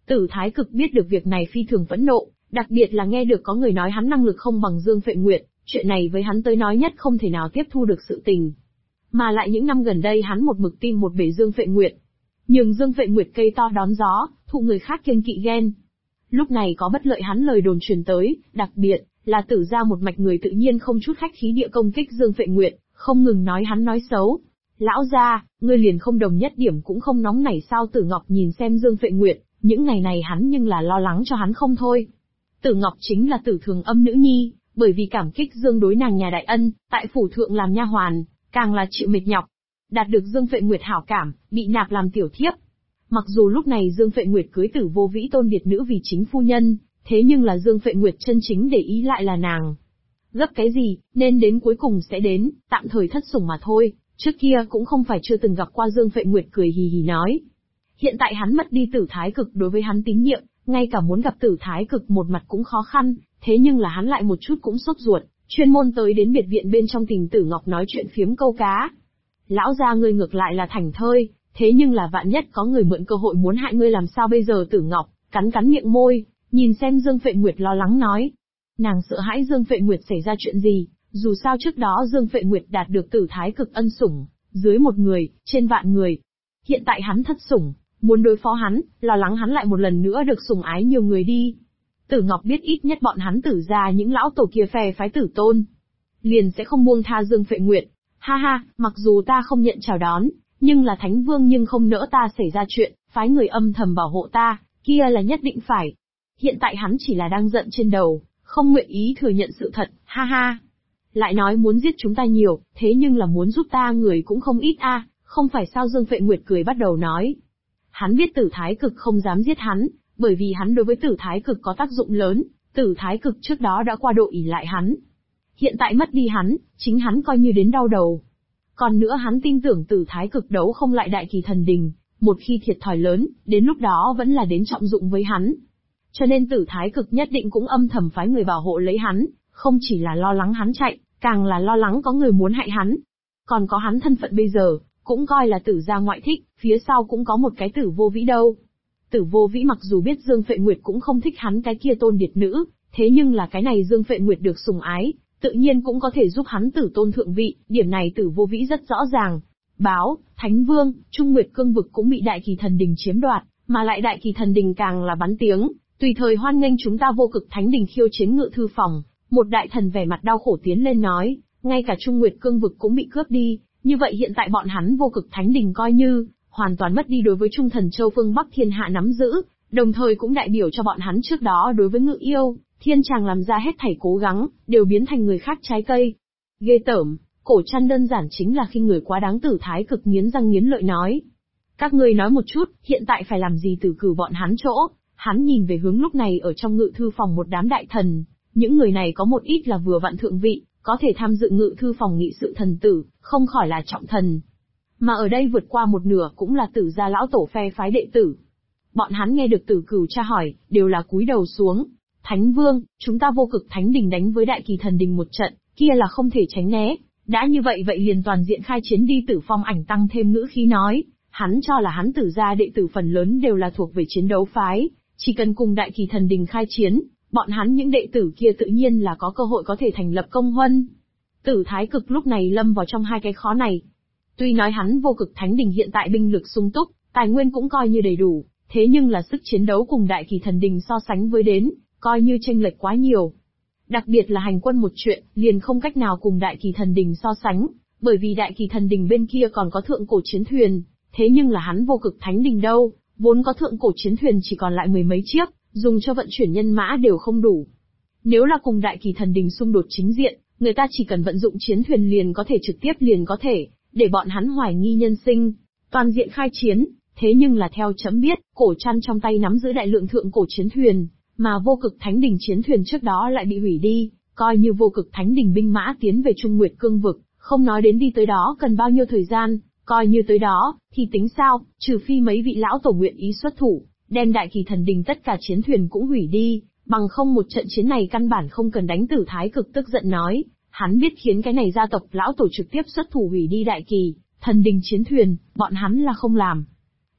Tử Thái Cực biết được việc này phi thường phẫn nộ, đặc biệt là nghe được có người nói hắn năng lực không bằng Dương Phệ Nguyệt, chuyện này với hắn tới nói nhất không thể nào tiếp thu được sự tình. Mà lại những năm gần đây hắn một mực tin một bề Dương Phệ Nguyệt. Nhưng Dương Phệ Nguyệt cây to đón gió, thụ người khác kiêng kỵ ghen. Lúc này có bất lợi hắn lời đồn truyền tới, đặc biệt là Tử gia một mạch người tự nhiên không chút khách khí địa công kích Dương Phệ Nguyệt, không ngừng nói hắn nói xấu. Lão gia, ngươi liền không đồng nhất điểm cũng không nóng nảy sao? Tử Ngọc nhìn xem Dương Phệ Nguyệt, những ngày này hắn nhưng là lo lắng cho hắn không thôi. Tử Ngọc chính là Tử Thường Âm nữ nhi, bởi vì cảm kích Dương đối nàng nhà đại ân, tại phủ thượng làm nha hoàn, càng là chịu mệt nhọc. Đạt được Dương Phệ Nguyệt hảo cảm, bị nạp làm tiểu thiếp. Mặc dù lúc này Dương Phệ Nguyệt cưới Tử Vô Vĩ Tôn Điệt nữ vì chính phu nhân, thế nhưng là Dương Phệ Nguyệt chân chính để ý lại là nàng. Gấp cái gì, nên đến cuối cùng sẽ đến, tạm thời thất sủng mà thôi, trước kia cũng không phải chưa từng gặp qua. Dương Phệ Nguyệt cười hì hì nói. Hiện tại hắn mất đi Tử Thái Cực đối với hắn tín nhiệm, ngay cả muốn gặp Tử Thái Cực một mặt cũng khó khăn, thế nhưng là hắn lại một chút cũng sốt ruột, chuyên môn tới đến biệt viện bên trong tìm Tử Ngọc nói chuyện phiếm câu cá. Lão gia ngươi ngược lại là thảnh thơi, thế nhưng là vạn nhất có người mượn cơ hội muốn hại ngươi làm sao bây giờ? Tử Ngọc cắn cắn miệng môi, nhìn xem Dương Phệ Nguyệt lo lắng nói. Nàng sợ hãi Dương Phệ Nguyệt xảy ra chuyện gì, dù sao trước đó Dương Phệ Nguyệt đạt được Tử Thái Cực ân sủng, dưới một người, trên vạn người. Hiện tại hắn thất sủng, muốn đối phó hắn, lo lắng hắn lại một lần nữa được sủng ái nhiều người đi. Tử Ngọc biết ít nhất bọn hắn Tử gia những lão tổ kia phe phái Tử Tôn, liền sẽ không buông tha Dương Phệ Nguyệt. Ha ha, mặc dù ta không nhận chào đón, nhưng là Thánh Vương nhưng không nỡ ta xảy ra chuyện, phái người âm thầm bảo hộ ta, kia là nhất định phải. Hiện tại hắn chỉ là đang giận trên đầu, không nguyện ý thừa nhận sự thật, ha ha. Lại nói muốn giết chúng ta nhiều, thế nhưng là muốn giúp ta người cũng không ít a, không phải sao? Dương Phệ Nguyệt cười bắt đầu nói. Hắn biết Tử Thái Cực không dám giết hắn, bởi vì hắn đối với Tử Thái Cực có tác dụng lớn, Tử Thái Cực trước đó đã qua độ ỷ lại hắn. Hiện tại mất đi hắn, chính hắn coi như đến đau đầu. Còn nữa hắn tin tưởng Tử Thái Cực đấu không lại Đại Kỳ Thần Đình, một khi thiệt thòi lớn, đến lúc đó vẫn là đến trọng dụng với hắn. Cho nên Tử Thái Cực nhất định cũng âm thầm phái người bảo hộ lấy hắn, không chỉ là lo lắng hắn chạy, càng là lo lắng có người muốn hại hắn. Còn có hắn thân phận bây giờ, cũng coi là Tử gia ngoại thích, phía sau cũng có một cái Tử Vô Vĩ đâu. Tử Vô Vĩ mặc dù biết Dương Phệ Nguyệt cũng không thích hắn cái kia Tôn Điệt nữ, thế nhưng là cái này Dương Phệ Nguyệt được sủng ái, tự nhiên cũng có thể giúp hắn Tử Tôn thượng vị, điểm này Tử Vô Vĩ rất rõ ràng. Báo, Thánh Vương, Trung Nguyệt Cương vực cũng bị Đại Kỳ Thần Đình chiếm đoạt, mà lại Đại Kỳ Thần Đình càng là bắn tiếng, tùy thời hoan nghênh chúng ta Vô Cực Thánh Đình khiêu chiến Ngự Thư Phòng. Một đại thần vẻ mặt đau khổ tiến lên nói, ngay cả Trung Nguyệt Cương vực cũng bị cướp đi, như vậy hiện tại bọn hắn Vô Cực Thánh Đình coi như hoàn toàn mất đi đối với Trung Thần Châu phương Bắc thiên hạ nắm giữ, đồng thời cũng đại biểu cho bọn hắn trước đó đối với Ngự Yêu, Thiên Tràng làm ra hết thảy cố gắng, đều biến thành người khác trái cây. Ghê tởm, Cổ Trăn đơn giản chính là khinh người quá đáng. Tử Thái Cực nghiến răng nghiến lợi nói. Các ngươi nói một chút, hiện tại phải làm gì? Tử cử bọn hắn chỗ. Hắn nhìn về hướng lúc này ở trong Ngự Thư Phòng một đám đại thần, những người này có một ít là vừa vặn thượng vị, có thể tham dự Ngự Thư Phòng nghị sự thần tử, không khỏi là trọng thần. Mà ở đây vượt qua một nửa cũng là Tử gia lão tổ phe phái đệ tử. Bọn hắn nghe được Tử Cửu tra hỏi, đều là cúi đầu xuống. Thánh Vương, chúng ta Vô Cực Thánh Đình đánh với Đại Kỳ Thần Đình một trận, kia là không thể tránh né. Đã như vậy vậy liền toàn diện khai chiến đi. Tử Phong Ảnh tăng thêm ngữ khí nói, hắn cho là hắn Tử gia đệ tử phần lớn đều là thuộc về chiến đấu phái, chỉ cần cùng Đại Kỳ Thần Đình khai chiến, bọn hắn những đệ tử kia tự nhiên là có cơ hội có thể thành lập công huân. Tử Thái Cực lúc này lâm vào trong hai cái khó này. Tuy nói hắn Vô Cực Thánh Đình hiện tại binh lực sung túc, tài nguyên cũng coi như đầy đủ, thế nhưng là sức chiến đấu cùng Đại Kỳ Thần Đình so sánh với đến, coi như chênh lệch quá nhiều. Đặc biệt là hành quân một chuyện, liền không cách nào cùng Đại Kỳ Thần Đình so sánh, bởi vì Đại Kỳ Thần Đình bên kia còn có thượng cổ chiến thuyền, thế nhưng là hắn Vô Cực Thánh Đình đâu, vốn có thượng cổ chiến thuyền chỉ còn lại mười mấy chiếc, dùng cho vận chuyển nhân mã đều không đủ. Nếu là cùng Đại Kỳ Thần Đình xung đột chính diện, người ta chỉ cần vận dụng chiến thuyền liền có thể trực tiếp liền có thể để bọn hắn hoài nghi nhân sinh, toàn diện khai chiến. Thế nhưng là theo chấm biết, Cổ Trăn trong tay nắm giữ đại lượng thượng cổ chiến thuyền, mà Vô Cực Thánh Đình chiến thuyền trước đó lại bị hủy đi, coi như Vô Cực Thánh Đình binh mã tiến về Trung Nguyệt Cương vực, không nói đến đi tới đó cần bao nhiêu thời gian, coi như tới đó, thì tính sao, trừ phi mấy vị lão tổ nguyện ý xuất thủ, đem Đại Kỳ Thần Đình tất cả chiến thuyền cũng hủy đi, bằng không một trận chiến này căn bản không cần đánh. Tử Thái Cực tức giận nói, hắn biết khiến cái này gia tộc lão tổ trực tiếp xuất thủ hủy đi Đại Kỳ Thần Đình chiến thuyền, bọn hắn là không làm.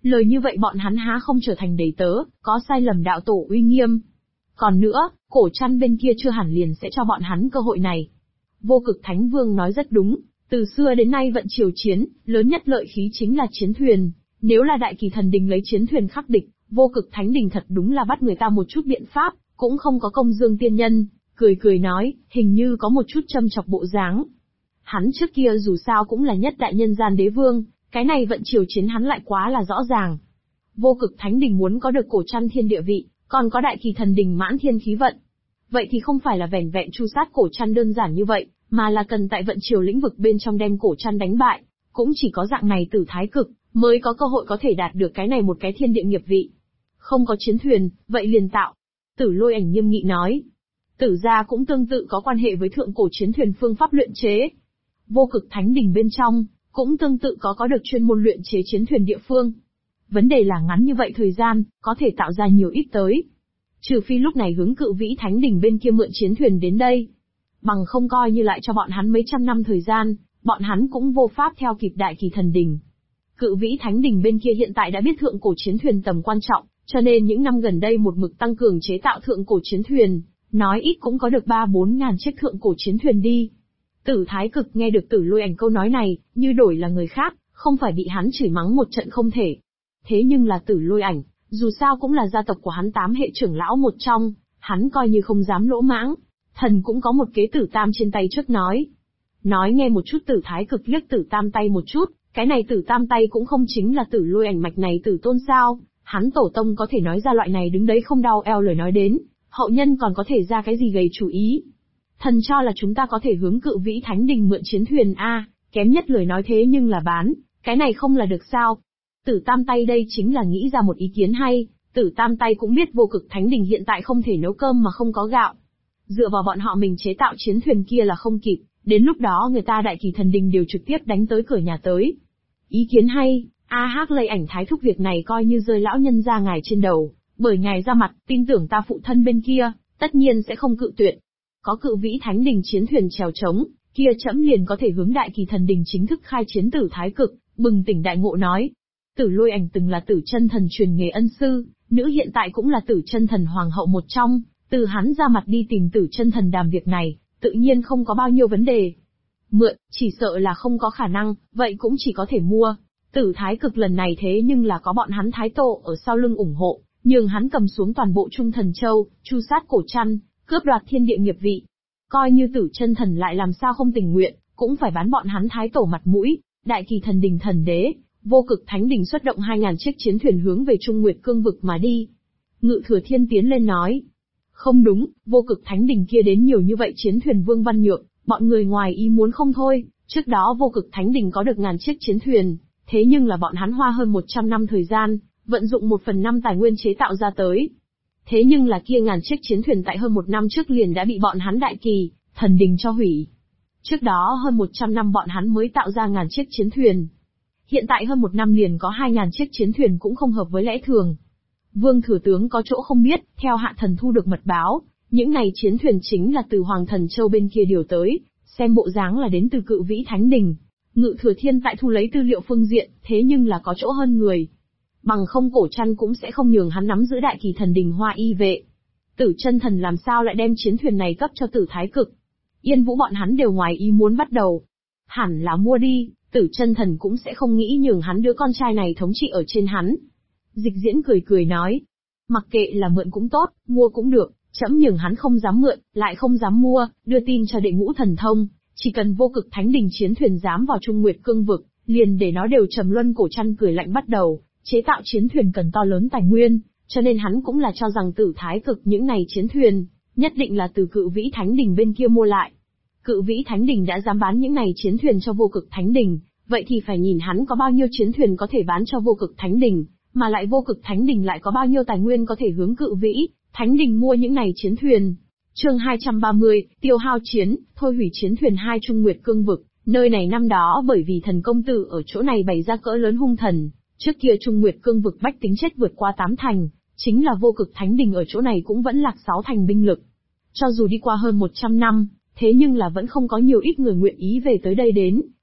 Lời như vậy bọn hắn há không trở thành đầy tớ, có sai lầm đạo tổ uy nghiêm. Còn nữa, cổ trăn bên kia chưa hẳn liền sẽ cho bọn hắn cơ hội này. Vô Cực Thánh Vương nói rất đúng, từ xưa đến nay vận triều chiến, lớn nhất lợi khí chính là chiến thuyền. Nếu là Đại Kỳ Thần Đình lấy chiến thuyền khắc địch, Vô Cực Thánh Đình thật đúng là bắt người ta một chút biện pháp, cũng không có công dương tiên nhân, cười cười nói, hình như có một chút châm chọc bộ dáng. Hắn trước kia dù sao cũng là nhất đại nhân gian đế vương, cái này vận triều chiến hắn lại quá là rõ ràng. Vô Cực Thánh Đình muốn có được cổ trăn thiên địa vị, còn có Đại Kỳ Thần Đình mãn thiên khí vận. Vậy thì không phải là vẻn vẹn tru sát cổ trăn đơn giản như vậy, mà là cần tại vận triều lĩnh vực bên trong đem cổ trăn đánh bại, cũng chỉ có dạng này Tử Thái Cực mới có cơ hội có thể đạt được cái này một cái thiên địa nghiệp vị. Không có chiến thuyền, vậy liền tạo. Tử Lôi Ảnh nghiêm nghị nói. Tử gia cũng tương tự có quan hệ với thượng cổ chiến thuyền phương pháp luyện chế. Vô Cực Thánh Đình bên trong, cũng tương tự có được chuyên môn luyện chế chiến thuyền địa phương. Vấn đề là ngắn như vậy thời gian, có thể tạo ra nhiều ít tới. Trừ phi lúc này hướng Cự Vĩ Thánh Đình bên kia mượn chiến thuyền đến đây. Bằng không coi như lại cho bọn hắn mấy trăm năm thời gian, bọn hắn cũng vô pháp theo kịp Đại Kỳ Thần Đình. Cự Vĩ Thánh Đình bên kia hiện tại đã biết thượng cổ chiến thuyền tầm quan trọng, cho nên những năm gần đây một mực tăng cường chế tạo thượng cổ chiến thuyền, nói ít cũng có được 3-4 ngàn chiếc thượng cổ chiến thuyền đi. Tử Thái Cực nghe được Tử Lôi Ảnh câu nói này, như đổi là người khác, không phải bị hắn chửi mắng một trận không thể. Thế nhưng là Tử Lôi Ảnh, dù sao cũng là gia tộc của hắn 8 hệ trưởng lão một trong, hắn coi như không dám lỗ mãng. Thần cũng có một kế Tử Tam trên tay trước nói. Nói nghe một chút Tử Thái Cực liếc Tử Tam tay một chút, cái này Tử Tam tay cũng không chính là Tử Lôi Ảnh mạch này Tử Tôn sao, hắn tổ tông có thể nói ra loại này đứng đấy không đau eo lời nói đến, hậu nhân còn có thể ra cái gì gầy chủ ý. Thần cho là chúng ta có thể hướng Cự Vĩ Thánh Đình mượn chiến thuyền a, kém nhất lời nói thế nhưng là bán, cái này không là được sao. Tử Tam tay đây chính là nghĩ ra một ý kiến hay, Tử Tam tay cũng biết Vô Cực Thánh Đình hiện tại không thể nấu cơm mà không có gạo. Dựa vào bọn họ mình chế tạo chiến thuyền kia là không kịp, đến lúc đó người ta Đại Kỳ Thần Đình đều trực tiếp đánh tới cửa nhà tới. Ý kiến hay, Hắc Lây Ảnh Thái thúc việc này coi như rơi lão nhân ra ngài trên đầu, bởi ngài ra mặt, tin tưởng ta phụ thân bên kia, tất nhiên sẽ không cự tuyệt. Có Cự Vĩ Thánh Đình chiến thuyền chèo trống, kia trẫm liền có thể hướng Đại Kỳ Thần Đình chính thức khai chiến. Tử Thái Cực bừng tỉnh đại ngộ nói. Tử Lôi Ảnh từng là Tử Chân Thần truyền nghề ân sư, nữ hiện tại cũng là Tử Chân Thần hoàng hậu một trong, từ hắn ra mặt đi tìm Tử Chân Thần đàm việc này, tự nhiên không có bao nhiêu vấn đề. Mượn, chỉ sợ là không có khả năng, vậy cũng chỉ có thể mua. Tử Thái Cực lần này thế nhưng là có bọn hắn Thái Tổ ở sau lưng ủng hộ, nhường hắn cầm xuống toàn bộ Trung Thần Châu, chu sát cổ trăn, cướp đoạt thiên địa nghiệp vị. Coi như Tử Chân Thần lại làm sao không tình nguyện, cũng phải bán bọn hắn Thái Tổ mặt mũi. Đại Kỳ Thần Đình thần đế, Vô Cực Thánh Đình xuất động 2.000 chiếc chiến thuyền hướng về Trung Nguyệt Cương vực mà đi. Ngự Thừa Thiên tiến lên nói. Không đúng, Vô Cực Thánh Đình kia đến nhiều như vậy chiến thuyền Vương Văn Nhượng, bọn người ngoài ý muốn không thôi, trước đó Vô Cực Thánh Đình có được ngàn chiếc chiến thuyền, thế nhưng là bọn hắn hoa hơn 100 năm thời gian, vận dụng 1/5 tài nguyên chế tạo ra tới. Thế nhưng là kia ngàn chiếc chiến thuyền tại hơn 1 năm trước liền đã bị bọn hắn Đại Kỳ Thần Đình cho hủy. Trước đó hơn 100 năm bọn hắn mới tạo ra ngàn chiếc chiến thuyền. Hiện tại hơn 1 năm liền có 2.000 chiếc chiến thuyền cũng không hợp với lẽ thường. Vương Thừa Tướng có chỗ không biết, theo Hạ Thần thu được mật báo, những này chiến thuyền chính là từ Hoàng Thần Châu bên kia điều tới, xem bộ dáng là đến từ Cự Vĩ Thánh Đình. Ngự Thừa Thiên tại thu lấy tư liệu phương diện, thế nhưng là có chỗ hơn người. Bằng không cổ trăn cũng sẽ không nhường hắn nắm giữ Đại Kỳ Thần Đình Hoa Y vệ. Tử Chân Thần làm sao lại đem chiến thuyền này cấp cho Tử Thái Cực? Yên Vũ bọn hắn đều ngoài ý muốn bắt đầu. Hẳn là mua đi, Tử Chân Thần cũng sẽ không nghĩ nhường hắn đứa con trai này thống trị ở trên hắn. Dịch Diễn cười cười nói. Mặc kệ là mượn cũng tốt, mua cũng được, trẫm nhường hắn không dám mượn, lại không dám mua, đưa tin cho Đệ Ngũ Thần Thông. Chỉ cần Vô Cực Thánh Đình chiến thuyền dám vào Trung Nguyệt Cương vực, liền để nó đều trầm luân. Cổ trăn cười lạnh bắt đầu, chế tạo chiến thuyền cần to lớn tài nguyên, cho nên hắn cũng là cho rằng Tử Thái Cực những này chiến thuyền, nhất định là từ Cự Vĩ Thánh Đình bên kia mua lại. Cự Vĩ Thánh Đình đã dám bán những này chiến thuyền cho Vô Cực Thánh Đình, vậy thì phải nhìn hắn có bao nhiêu chiến thuyền có thể bán cho Vô Cực Thánh Đình, mà lại Vô Cực Thánh Đình lại có bao nhiêu tài nguyên có thể hướng Cự Vĩ Thánh Đình mua những này chiến thuyền. Chương 230, tiêu hao chiến, thôi hủy chiến thuyền 2 Trung Nguyệt Cương vực. Nơi này năm đó bởi vì thần công tử ở chỗ này bày ra cỡ lớn hung thần, trước kia Trung Nguyệt Cương vực bách tính chết vượt qua 8 thành, chính là Vô Cực Thánh Đình ở chỗ này cũng vẫn lạc 6 thành binh lực. Cho dù đi qua hơn 100 năm, thế nhưng là vẫn không có nhiều ít người nguyện ý về tới đây đến,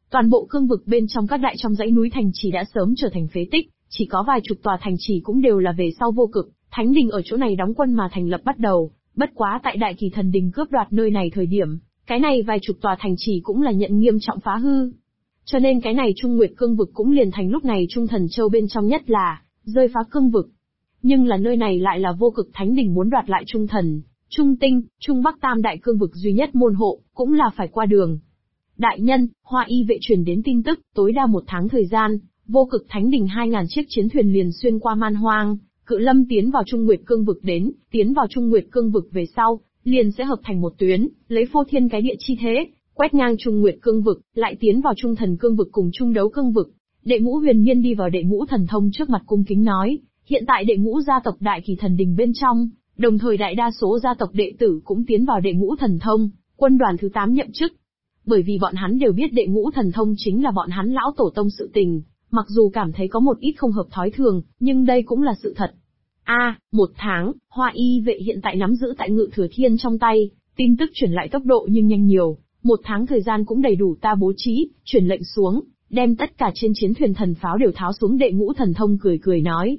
Toàn bộ cương vực bên trong các đại trong dãy núi thành trì đã sớm trở thành phế tích, chỉ có vài chục tòa thành trì cũng đều là về sau Vô Cực Thánh Đình ở chỗ này đóng quân mà thành lập bắt đầu, bất quá tại Đại Kỳ Thần Đình cướp đoạt nơi này thời điểm, cái này vài chục tòa thành trì cũng là nhận nghiêm trọng phá hư. Cho nên cái này Trung Nguyệt cương vực cũng liền thành lúc này Trung Thần Châu bên trong nhất là rơi phá cương vực. Nhưng là nơi này lại là Vô Cực Thánh Đình muốn đoạt lại Trung Thần, Trung Tinh, Trung Bắc tam đại cương vực duy nhất môn hộ, cũng là phải qua đường. Đại nhân, Hoa Y vệ truyền đến tin tức, tối đa 1 tháng thời gian, Vô Cực Thánh Đình 2000 chiếc chiến thuyền liền xuyên qua man hoang, Cự Lâm tiến vào Trung Nguyệt cương vực tiến vào Trung Nguyệt cương vực về sau, liền sẽ hợp thành một tuyến, lấy phô thiên cái địa chi thế, quét ngang Trung Nguyệt cương vực, lại tiến vào Trung Thần cương vực cùng Trung Đấu cương vực. Đệ Ngũ Huyền Nhiên đi vào Đệ Ngũ Thần Thông trước mặt cung kính nói, hiện tại Đệ Ngũ gia tộc Đại Kỳ Thần Đình bên trong, đồng thời đại đa số gia tộc đệ tử cũng tiến vào Đệ Ngũ Thần Thông, quân đoàn thứ 8 nhậm chức. Bởi vì bọn hắn đều biết Đệ Ngũ Thần Thông chính là bọn hắn lão tổ tông sự tình, mặc dù cảm thấy có một ít không hợp thói thường, nhưng đây cũng là sự thật. 1 tháng, Hoa Y vệ hiện tại nắm giữ tại Ngự Thừa Thiên trong tay, tin tức truyền lại tốc độ nhưng nhanh nhiều, 1 tháng thời gian cũng đầy đủ ta bố trí, truyền lệnh xuống, đem tất cả trên chiến thuyền thần pháo đều tháo xuống. Đệ Ngũ Thần Thông cười nói.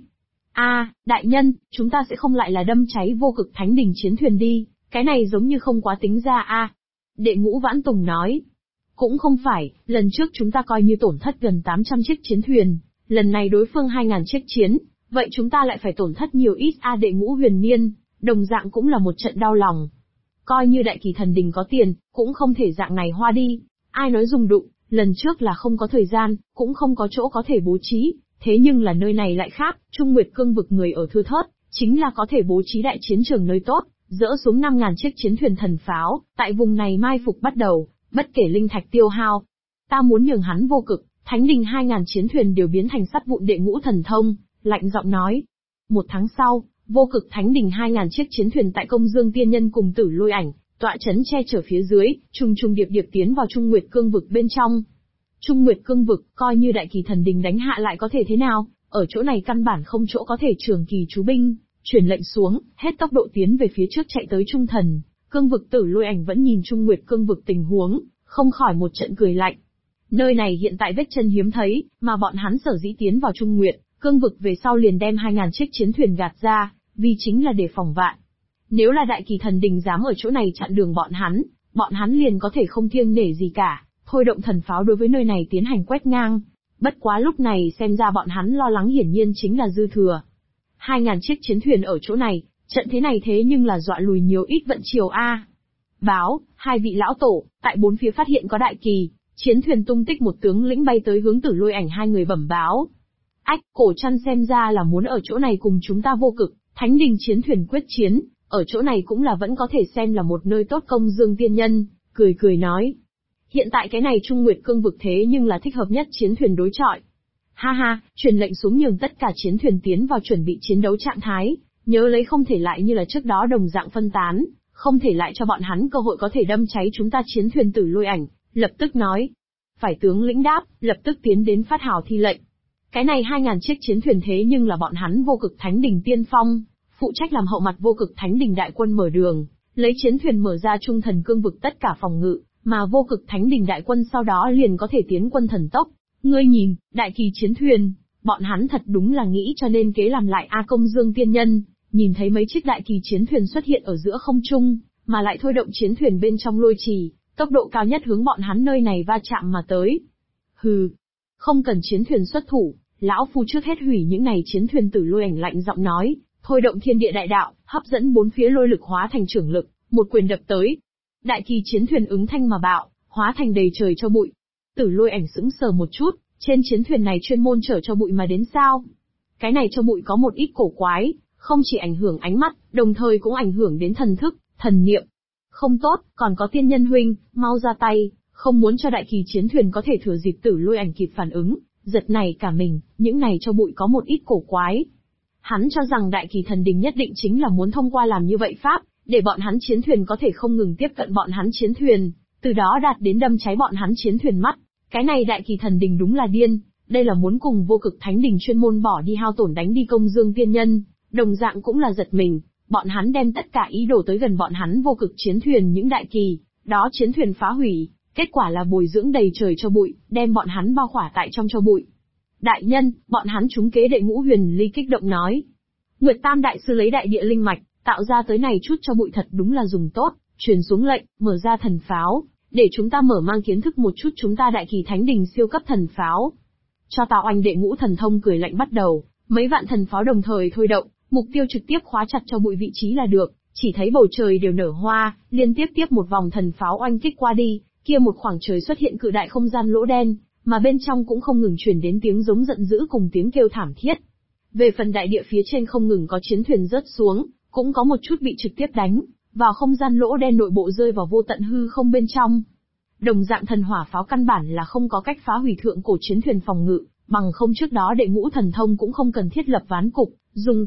Đại nhân, chúng ta sẽ không lại là đâm cháy Vô Cực Thánh Đình chiến thuyền đi, cái này giống như không quá tính ra Đệ Ngũ Vãn Tùng nói. Cũng không phải, lần trước chúng ta coi như tổn thất gần 800 chiếc chiến thuyền, lần này đối phương 2000 chiếc chiến, vậy chúng ta lại phải tổn thất nhiều ít Đệ Ngũ Huyền Niên, đồng dạng cũng là một trận đau lòng. Coi như Đại Kỳ Thần Đình có tiền, cũng không thể dạng này hoa đi, ai nói dùng đụng, lần trước là không có thời gian, cũng không có chỗ có thể bố trí, thế nhưng là nơi này lại khác, Trung Nguyệt cương vực người ở thưa thớt, chính là có thể bố trí đại chiến trường nơi tốt, dỡ xuống 5000 chiếc chiến thuyền thần pháo, tại vùng này mai phục bắt đầu, bất kể linh thạch tiêu hao. Ta muốn nhường hắn Vô Cực Thánh Đình 2000 chiến thuyền đều biến thành sắt vụn. Đệ Ngũ Thần Thông lạnh giọng nói. 1 tháng sau, Vô Cực Thánh Đình 2000 chiếc chiến thuyền tại Công Dương Tiên Nhân cùng Tử Lôi Ảnh tọa chấn che chở phía dưới, trùng trùng điệp điệp tiến vào Trung Nguyệt cương vực bên trong. Trung Nguyệt cương vực, coi như Đại Kỳ Thần Đình đánh hạ lại có thể thế nào, ở chỗ này căn bản không chỗ có thể trường kỳ trú binh. Truyền lệnh xuống, hết tốc độ tiến về phía trước chạy tới Trung Thần cương vực. Tử Lôi Ảnh vẫn nhìn Trung Nguyệt cương vực tình huống, không khỏi một trận cười lạnh. Nơi này hiện tại vết chân hiếm thấy, mà bọn hắn sở dĩ tiến vào Trung Nguyệt cương vực về sau liền đem 2000 chiếc chiến thuyền gạt ra, vì chính là để phòng vạn. Nếu là Đại Kỳ Thần Đình dám ở chỗ này chặn đường bọn hắn liền có thể không kiêng nể gì cả, thôi động thần pháo đối với nơi này tiến hành quét ngang. Bất quá lúc này xem ra bọn hắn lo lắng hiển nhiên chính là dư thừa. 2000 chiếc chiến thuyền ở chỗ này, trận thế này thế nhưng là dọa lùi nhiều ít vận chiều Báo, 2 vị lão tổ, tại 4 phía phát hiện có Đại Kỳ chiến thuyền tung tích. Một tướng lĩnh bay tới hướng Tử Lôi Ảnh 2 người bẩm báo. Cổ Trăn xem ra là muốn ở chỗ này cùng chúng ta Vô Cực Thánh Đình chiến thuyền quyết chiến, ở chỗ này cũng là vẫn có thể xem là một nơi tốt. Công Dương Tiên Nhân cười nói. Hiện tại cái này Trung Nguyệt cương vực thế nhưng là thích hợp nhất chiến thuyền đối chọi. Truyền lệnh xuống nhường tất cả chiến thuyền tiến vào chuẩn bị chiến đấu trạng thái, nhớ lấy không thể lại như là trước đó đồng dạng phân tán, không thể lại cho bọn hắn cơ hội có thể đâm cháy chúng ta chiến thuyền. Tử Lôi Ảnh lập tức nói. Phải tướng lĩnh đáp, lập tức tiến đến phát hào thi lệnh. Cái này 2000 chiếc chiến thuyền thế nhưng là bọn hắn Vô Cực Thánh Đình tiên phong, phụ trách làm hậu mặt Vô Cực Thánh Đình đại quân mở đường, lấy chiến thuyền mở ra Trung Thần cương vực tất cả phòng ngự, mà Vô Cực Thánh Đình đại quân sau đó liền có thể tiến quân thần tốc. Ngươi nhìn, Đại Kỳ chiến thuyền, bọn hắn thật đúng là nghĩ cho nên kế làm lại. Công Dương Tiên Nhân nhìn thấy mấy chiếc Đại Kỳ chiến thuyền xuất hiện ở giữa không trung, mà lại thôi động chiến thuyền bên trong lôi trì, tốc độ cao nhất hướng bọn hắn nơi này va chạm mà tới. Hừ, không cần chiến thuyền xuất thủ, lão phu trước hết hủy những này chiến thuyền. Tử Lôi Ảnh lạnh giọng nói, thôi động thiên địa đại đạo, hấp dẫn 4 phía lôi lực hóa thành trưởng lực, một quyền đập tới. Đại Kỳ chiến thuyền ứng thanh mà bạo, hóa thành đầy trời cho bụi. Tử Lôi Ảnh sững sờ một chút, trên chiến thuyền này chuyên môn chở cho bụi mà đến sao? Cái này cho bụi có một ít cổ quái, không chỉ ảnh hưởng ánh mắt, đồng thời cũng ảnh hưởng đến thần thức, thần niệm. Không tốt, còn có Tiên Nhân huynh, mau ra tay, không muốn cho Đại Kỳ chiến thuyền có thể thừa dịp. Tử Lôi Ảnh kịp phản ứng, giật nảy cả mình, những này cho bụi có một ít cổ quái. Hắn cho rằng Đại Kỳ Thần Đình nhất định chính là muốn thông qua làm như vậy pháp, để bọn hắn chiến thuyền có thể không ngừng tiếp cận bọn hắn chiến thuyền, từ đó đạt đến đâm cháy bọn hắn chiến thuyền mắt. Cái này Đại Kỳ Thần Đình đúng là điên, đây là muốn cùng Vô Cực Thánh Đình chuyên môn bỏ đi hao tổn đánh đi. Công Dương Tiên Nhân đồng dạng cũng là giật mình, bọn hắn đem tất cả ý đồ tới gần bọn hắn Vô Cực chiến thuyền những Đại Kỳ đó chiến thuyền phá hủy, Kết quả là bồi dưỡng đầy trời cho bụi, đem bọn hắn bao khỏa tại trong cho bụi. Đại nhân, bọn hắn trúng kế đệ Ngũ Huyền Ly kích động nói. Nguyệt Tam đại sư lấy đại địa linh mạch, tạo ra tới này chút cho bụi thật đúng là dùng tốt, truyền xuống lệnh, mở ra thần pháo, để chúng ta mở mang kiến thức một chút chúng ta đại kỳ thánh đình siêu cấp thần pháo. Cho tào oanh đệ ngũ thần thông cười lạnh bắt đầu, mấy vạn thần pháo đồng thời thôi động, mục tiêu trực tiếp khóa chặt cho bụi vị trí là được, chỉ thấy bầu trời đều nở hoa, liên tiếp tiếp một vòng thần pháo oanh kích qua đi, kia một khoảng trời xuất hiện cự đại không gian lỗ đen, mà bên trong cũng không ngừng truyền đến tiếng giống giận dữ cùng tiếng kêu thảm thiết. Về phần đại địa phía trên không ngừng có chiến thuyền rớt xuống, cũng có một chút bị trực tiếp đánh vào không gian lỗ đen nội bộ rơi vào vô tận hư không bên trong. Đồng dạng thần hỏa pháo căn bản là không có cách phá hủy thượng cổ chiến thuyền phòng ngự, bằng không trước đó đệ ngũ thần thông cũng không cần thiết lập ván cục, dùng